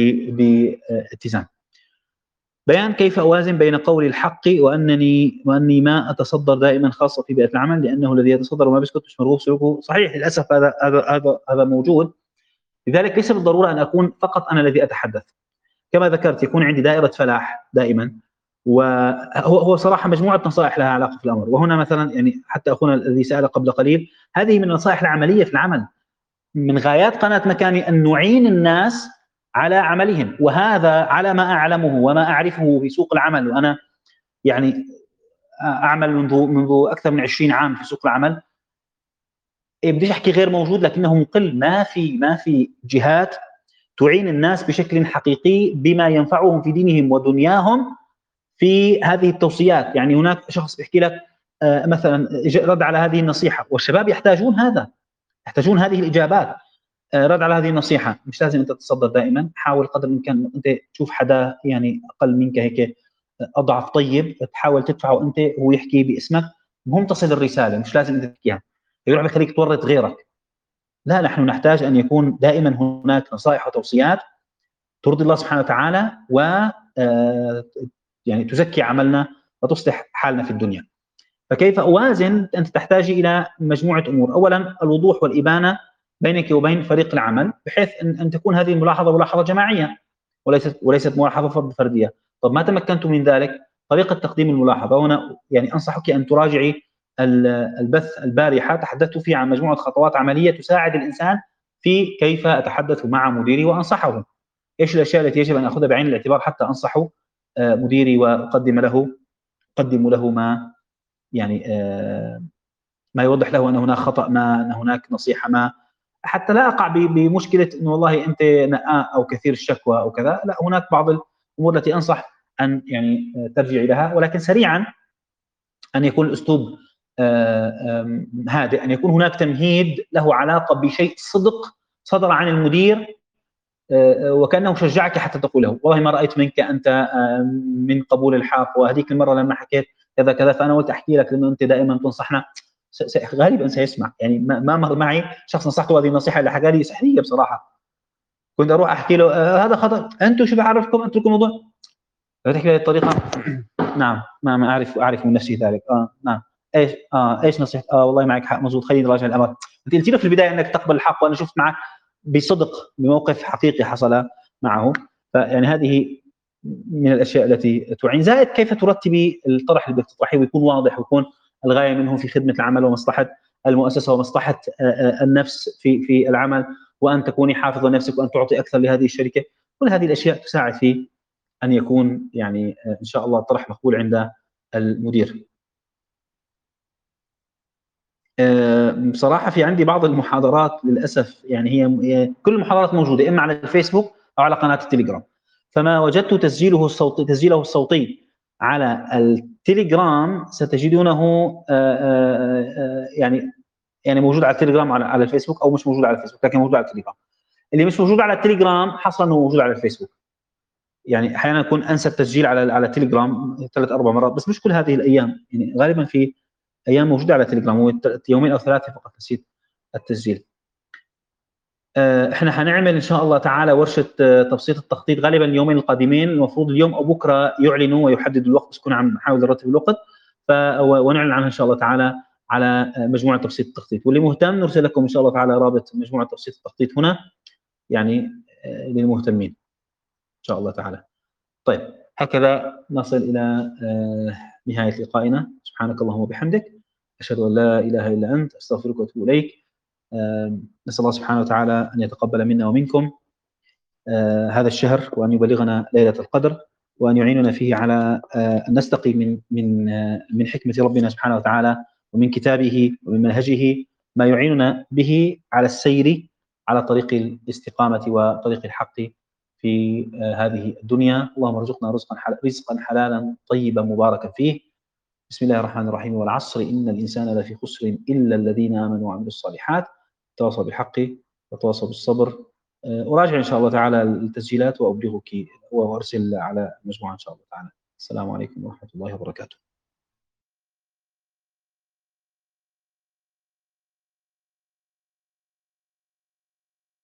باتزان. بيان كيف أوازن بين قول الحق وأنني وأني ما أتصدر دائما خاصة في بيئة العمل، لأنه الذي يتصدر وما بيسكت مش مرغوب سلوكه. صحيح للأسف هذا هذا هذا هذا موجود، لذلك ليس بالضرورة أن أكون فقط أنا الذي أتحدث. كما ذكرت يكون عندي دائرة فلاح دائما، وهو هو صراحة مجموعة نصائح لها علاقة في الأمر. وهنا مثلا يعني حتى أخونا الذي سأل قبل قليل، هذه من النصائح العملية في العمل. من غايات قناة مكاني أن نعين الناس على عملهم، وهذا على ما أعلمه وما أعرفه في سوق العمل، وأنا يعني أعمل منذ منذ أكثر من عشرين عام في سوق العمل. بديش أحكي غير موجود، لكنه مقل، ما في ما في جهات تعين الناس بشكل حقيقي بما ينفعهم في دينهم ودنياهم في هذه التوصيات. يعني هناك شخص بيحكي لك مثلا رد على هذه النصيحة، والشباب يحتاجون هذا، يحتاجون هذه الإجابات. رد على هذه النصيحة، مش لازم أنت تتصدر دائما، حاول قدر الإمكان أنت تشوف حدا يعني أقل منك هيك أضعف طيب تحاول تدفعه أنت وهو يحكي باسمك، مهم تصل الرسالة، مش لازم أنت تحكيها، يروح بخليك تورط غيرك. لا، نحن نحتاج أن يكون دائما هناك نصائح وتوصيات ترضي الله سبحانه وتعالى و يعني تزكي عملنا وتصلح حالنا في الدنيا. فكيف أوازن؟ أنت تحتاج إلى مجموعة أمور. أولا الوضوح والإبانة بينك وبين فريق العمل، بحيث أن, أن تكون هذه الملاحظة ملاحظة جماعية وليست وليست ملاحظة فردية. طب ما تمكنت من ذلك، طريقة تقديم الملاحظة هنا يعني أنصحك أن تراجعي البث البارحة، تحدثت فيه عن مجموعة خطوات عملية تساعد الإنسان في كيف أتحدث مع مديري وأنصحه، إيش الأشياء التي يجب أن أخذها بعين الاعتبار حتى أنصحه مديري وأقدم له أقدم له ما يعني ما يوضح له أن هناك خطأ، ما أن هناك نصيحة، ما حتى لا أقع بمشكلة أنه والله أنت نآء أو كثير الشكوى أو كذا. لا، هناك بعض الأمور التي أنصح أن يعني ترجع لها، ولكن سريعا أن يكون الأسلوب هادئ، أن يكون هناك تمهيد له علاقة بشيء صدق صدر عن المدير وكأنه شجعك حتى تقوله والله ما رأيت منك أنت من قبول الحق، وهذيك المرة لما حكيت كذا كذا، فأنا قلت أحكي لك لأنه أنت دائما تنصحنا. س س غالبًا سيسمع، يعني ما ما مر معي شخص نصحته هذه النصيحة إلا حكى لي سحرية بصراحة. كنت أروح أحكي له آآ هذا خطأ، أنتم شو بعرفكم اتركوا الموضوع. فتحكي بهذه الطريقة نعم، نعم أعرف أعرف من نفسي ذلك، آه، نعم، إيش آه، إيش نصيحت آه والله معك حق مضبوط خليني نراجع الأمر. أنتِ قلتِ له في البداية إنك تقبل الحق وأنا شُفت معك بصدق بموقف حقيقي حصل معه، فيعني هذه من الأشياء التي تعين، زائد كيف ترتبي الطرح اللي بدك تطرحيه ويكون واضح ويكون الغاية منه في خدمة العمل ومصلحة المؤسسة ومصلحة آآ آآ النفس في في العمل، وأن تكوني حافظة لنفسِك وأن تعطي أكثر لهذه الشركة، كل هذه الأشياء تساعد في أن يكون يعني آه، إن شاء الله الطرح مقبول عند المدير. آآ بصراحة في عندي بعض المحاضرات للأسف يعني هي هي كل المحاضرات موجودة إما على الفيسبوك أو على قناة التليجرام، فما وجدت تسجيله الصوتي تسجيله الصوتي على التليجرام ستجدونه آآ آآ يعني يعني موجود على التليجرام على على الفيسبوك أو مش موجود على الفيسبوك، لكن موجود على التليجرام. اللي مش موجود على التليجرام حصلًا هو موجود على الفيسبوك. يعني أحيانًا أكون أنسى التسجيل على على تليجرام ثلاث أربع مرات، بس مش كل هذه الأيام، يعني غالبًا في أيام موجودة على تليجرام، هو ت يومين أو ثلاثة فقط نسيت التسجيل. آآ إحنا حنعمل إن شاء الله تعالى ورشة آه، تبسيط التخطيط غالبًا اليومين القادمين، المفروض اليوم أو بكرة يعلنوا ويحددوا الوقت، بس كنا عم نحاول نرتب الوقت، ف و ونعلن عنها إن شاء الله تعالى على آه، مجموعة تبسيط التخطيط، واللي مهتم نرسل لكم إن شاء الله تعالى رابط مجموعة تبسيط التخطيط هنا، يعني آآ للمهتمين إن شاء الله تعالى. طيب هكذا نصل إلى آآ نهاية لقائنا، سبحانك اللهم وبحمدك، أشهد أن لا إله إلا أنت، أستغفرك وأتوب إليك. آمم نسأل الله سبحانه وتعالى أن يتقبل منا ومنكم آآ هذا الشهر، وأن يبلغنا ليلة القدر، وأن يعيننا فيه على آآ أن نستقي من من آه، من حكمة ربنا سبحانه وتعالى، ومن كتابه ومن منهجه ما يعيننا به على السير على طريق الاستقامة وطريق الحق في آآ هذه الدنيا. اللهم ارزقنا رزقًا حل رزقًا حلالا طيبًا مباركًا فيه. بسم الله الرحمن الرحيم، والعصر إن الإنسان لفي خسر إلا الذين آمنوا وعملوا الصالحات وتواصوا بالحق وتواصوا بالصبر. آه، أراجع إن شاء الله تعالى التسجيلات وأبلغك وأرسل على المجموعة إن شاء الله تعالى. السلام عليكم ورحمة الله وبركاته.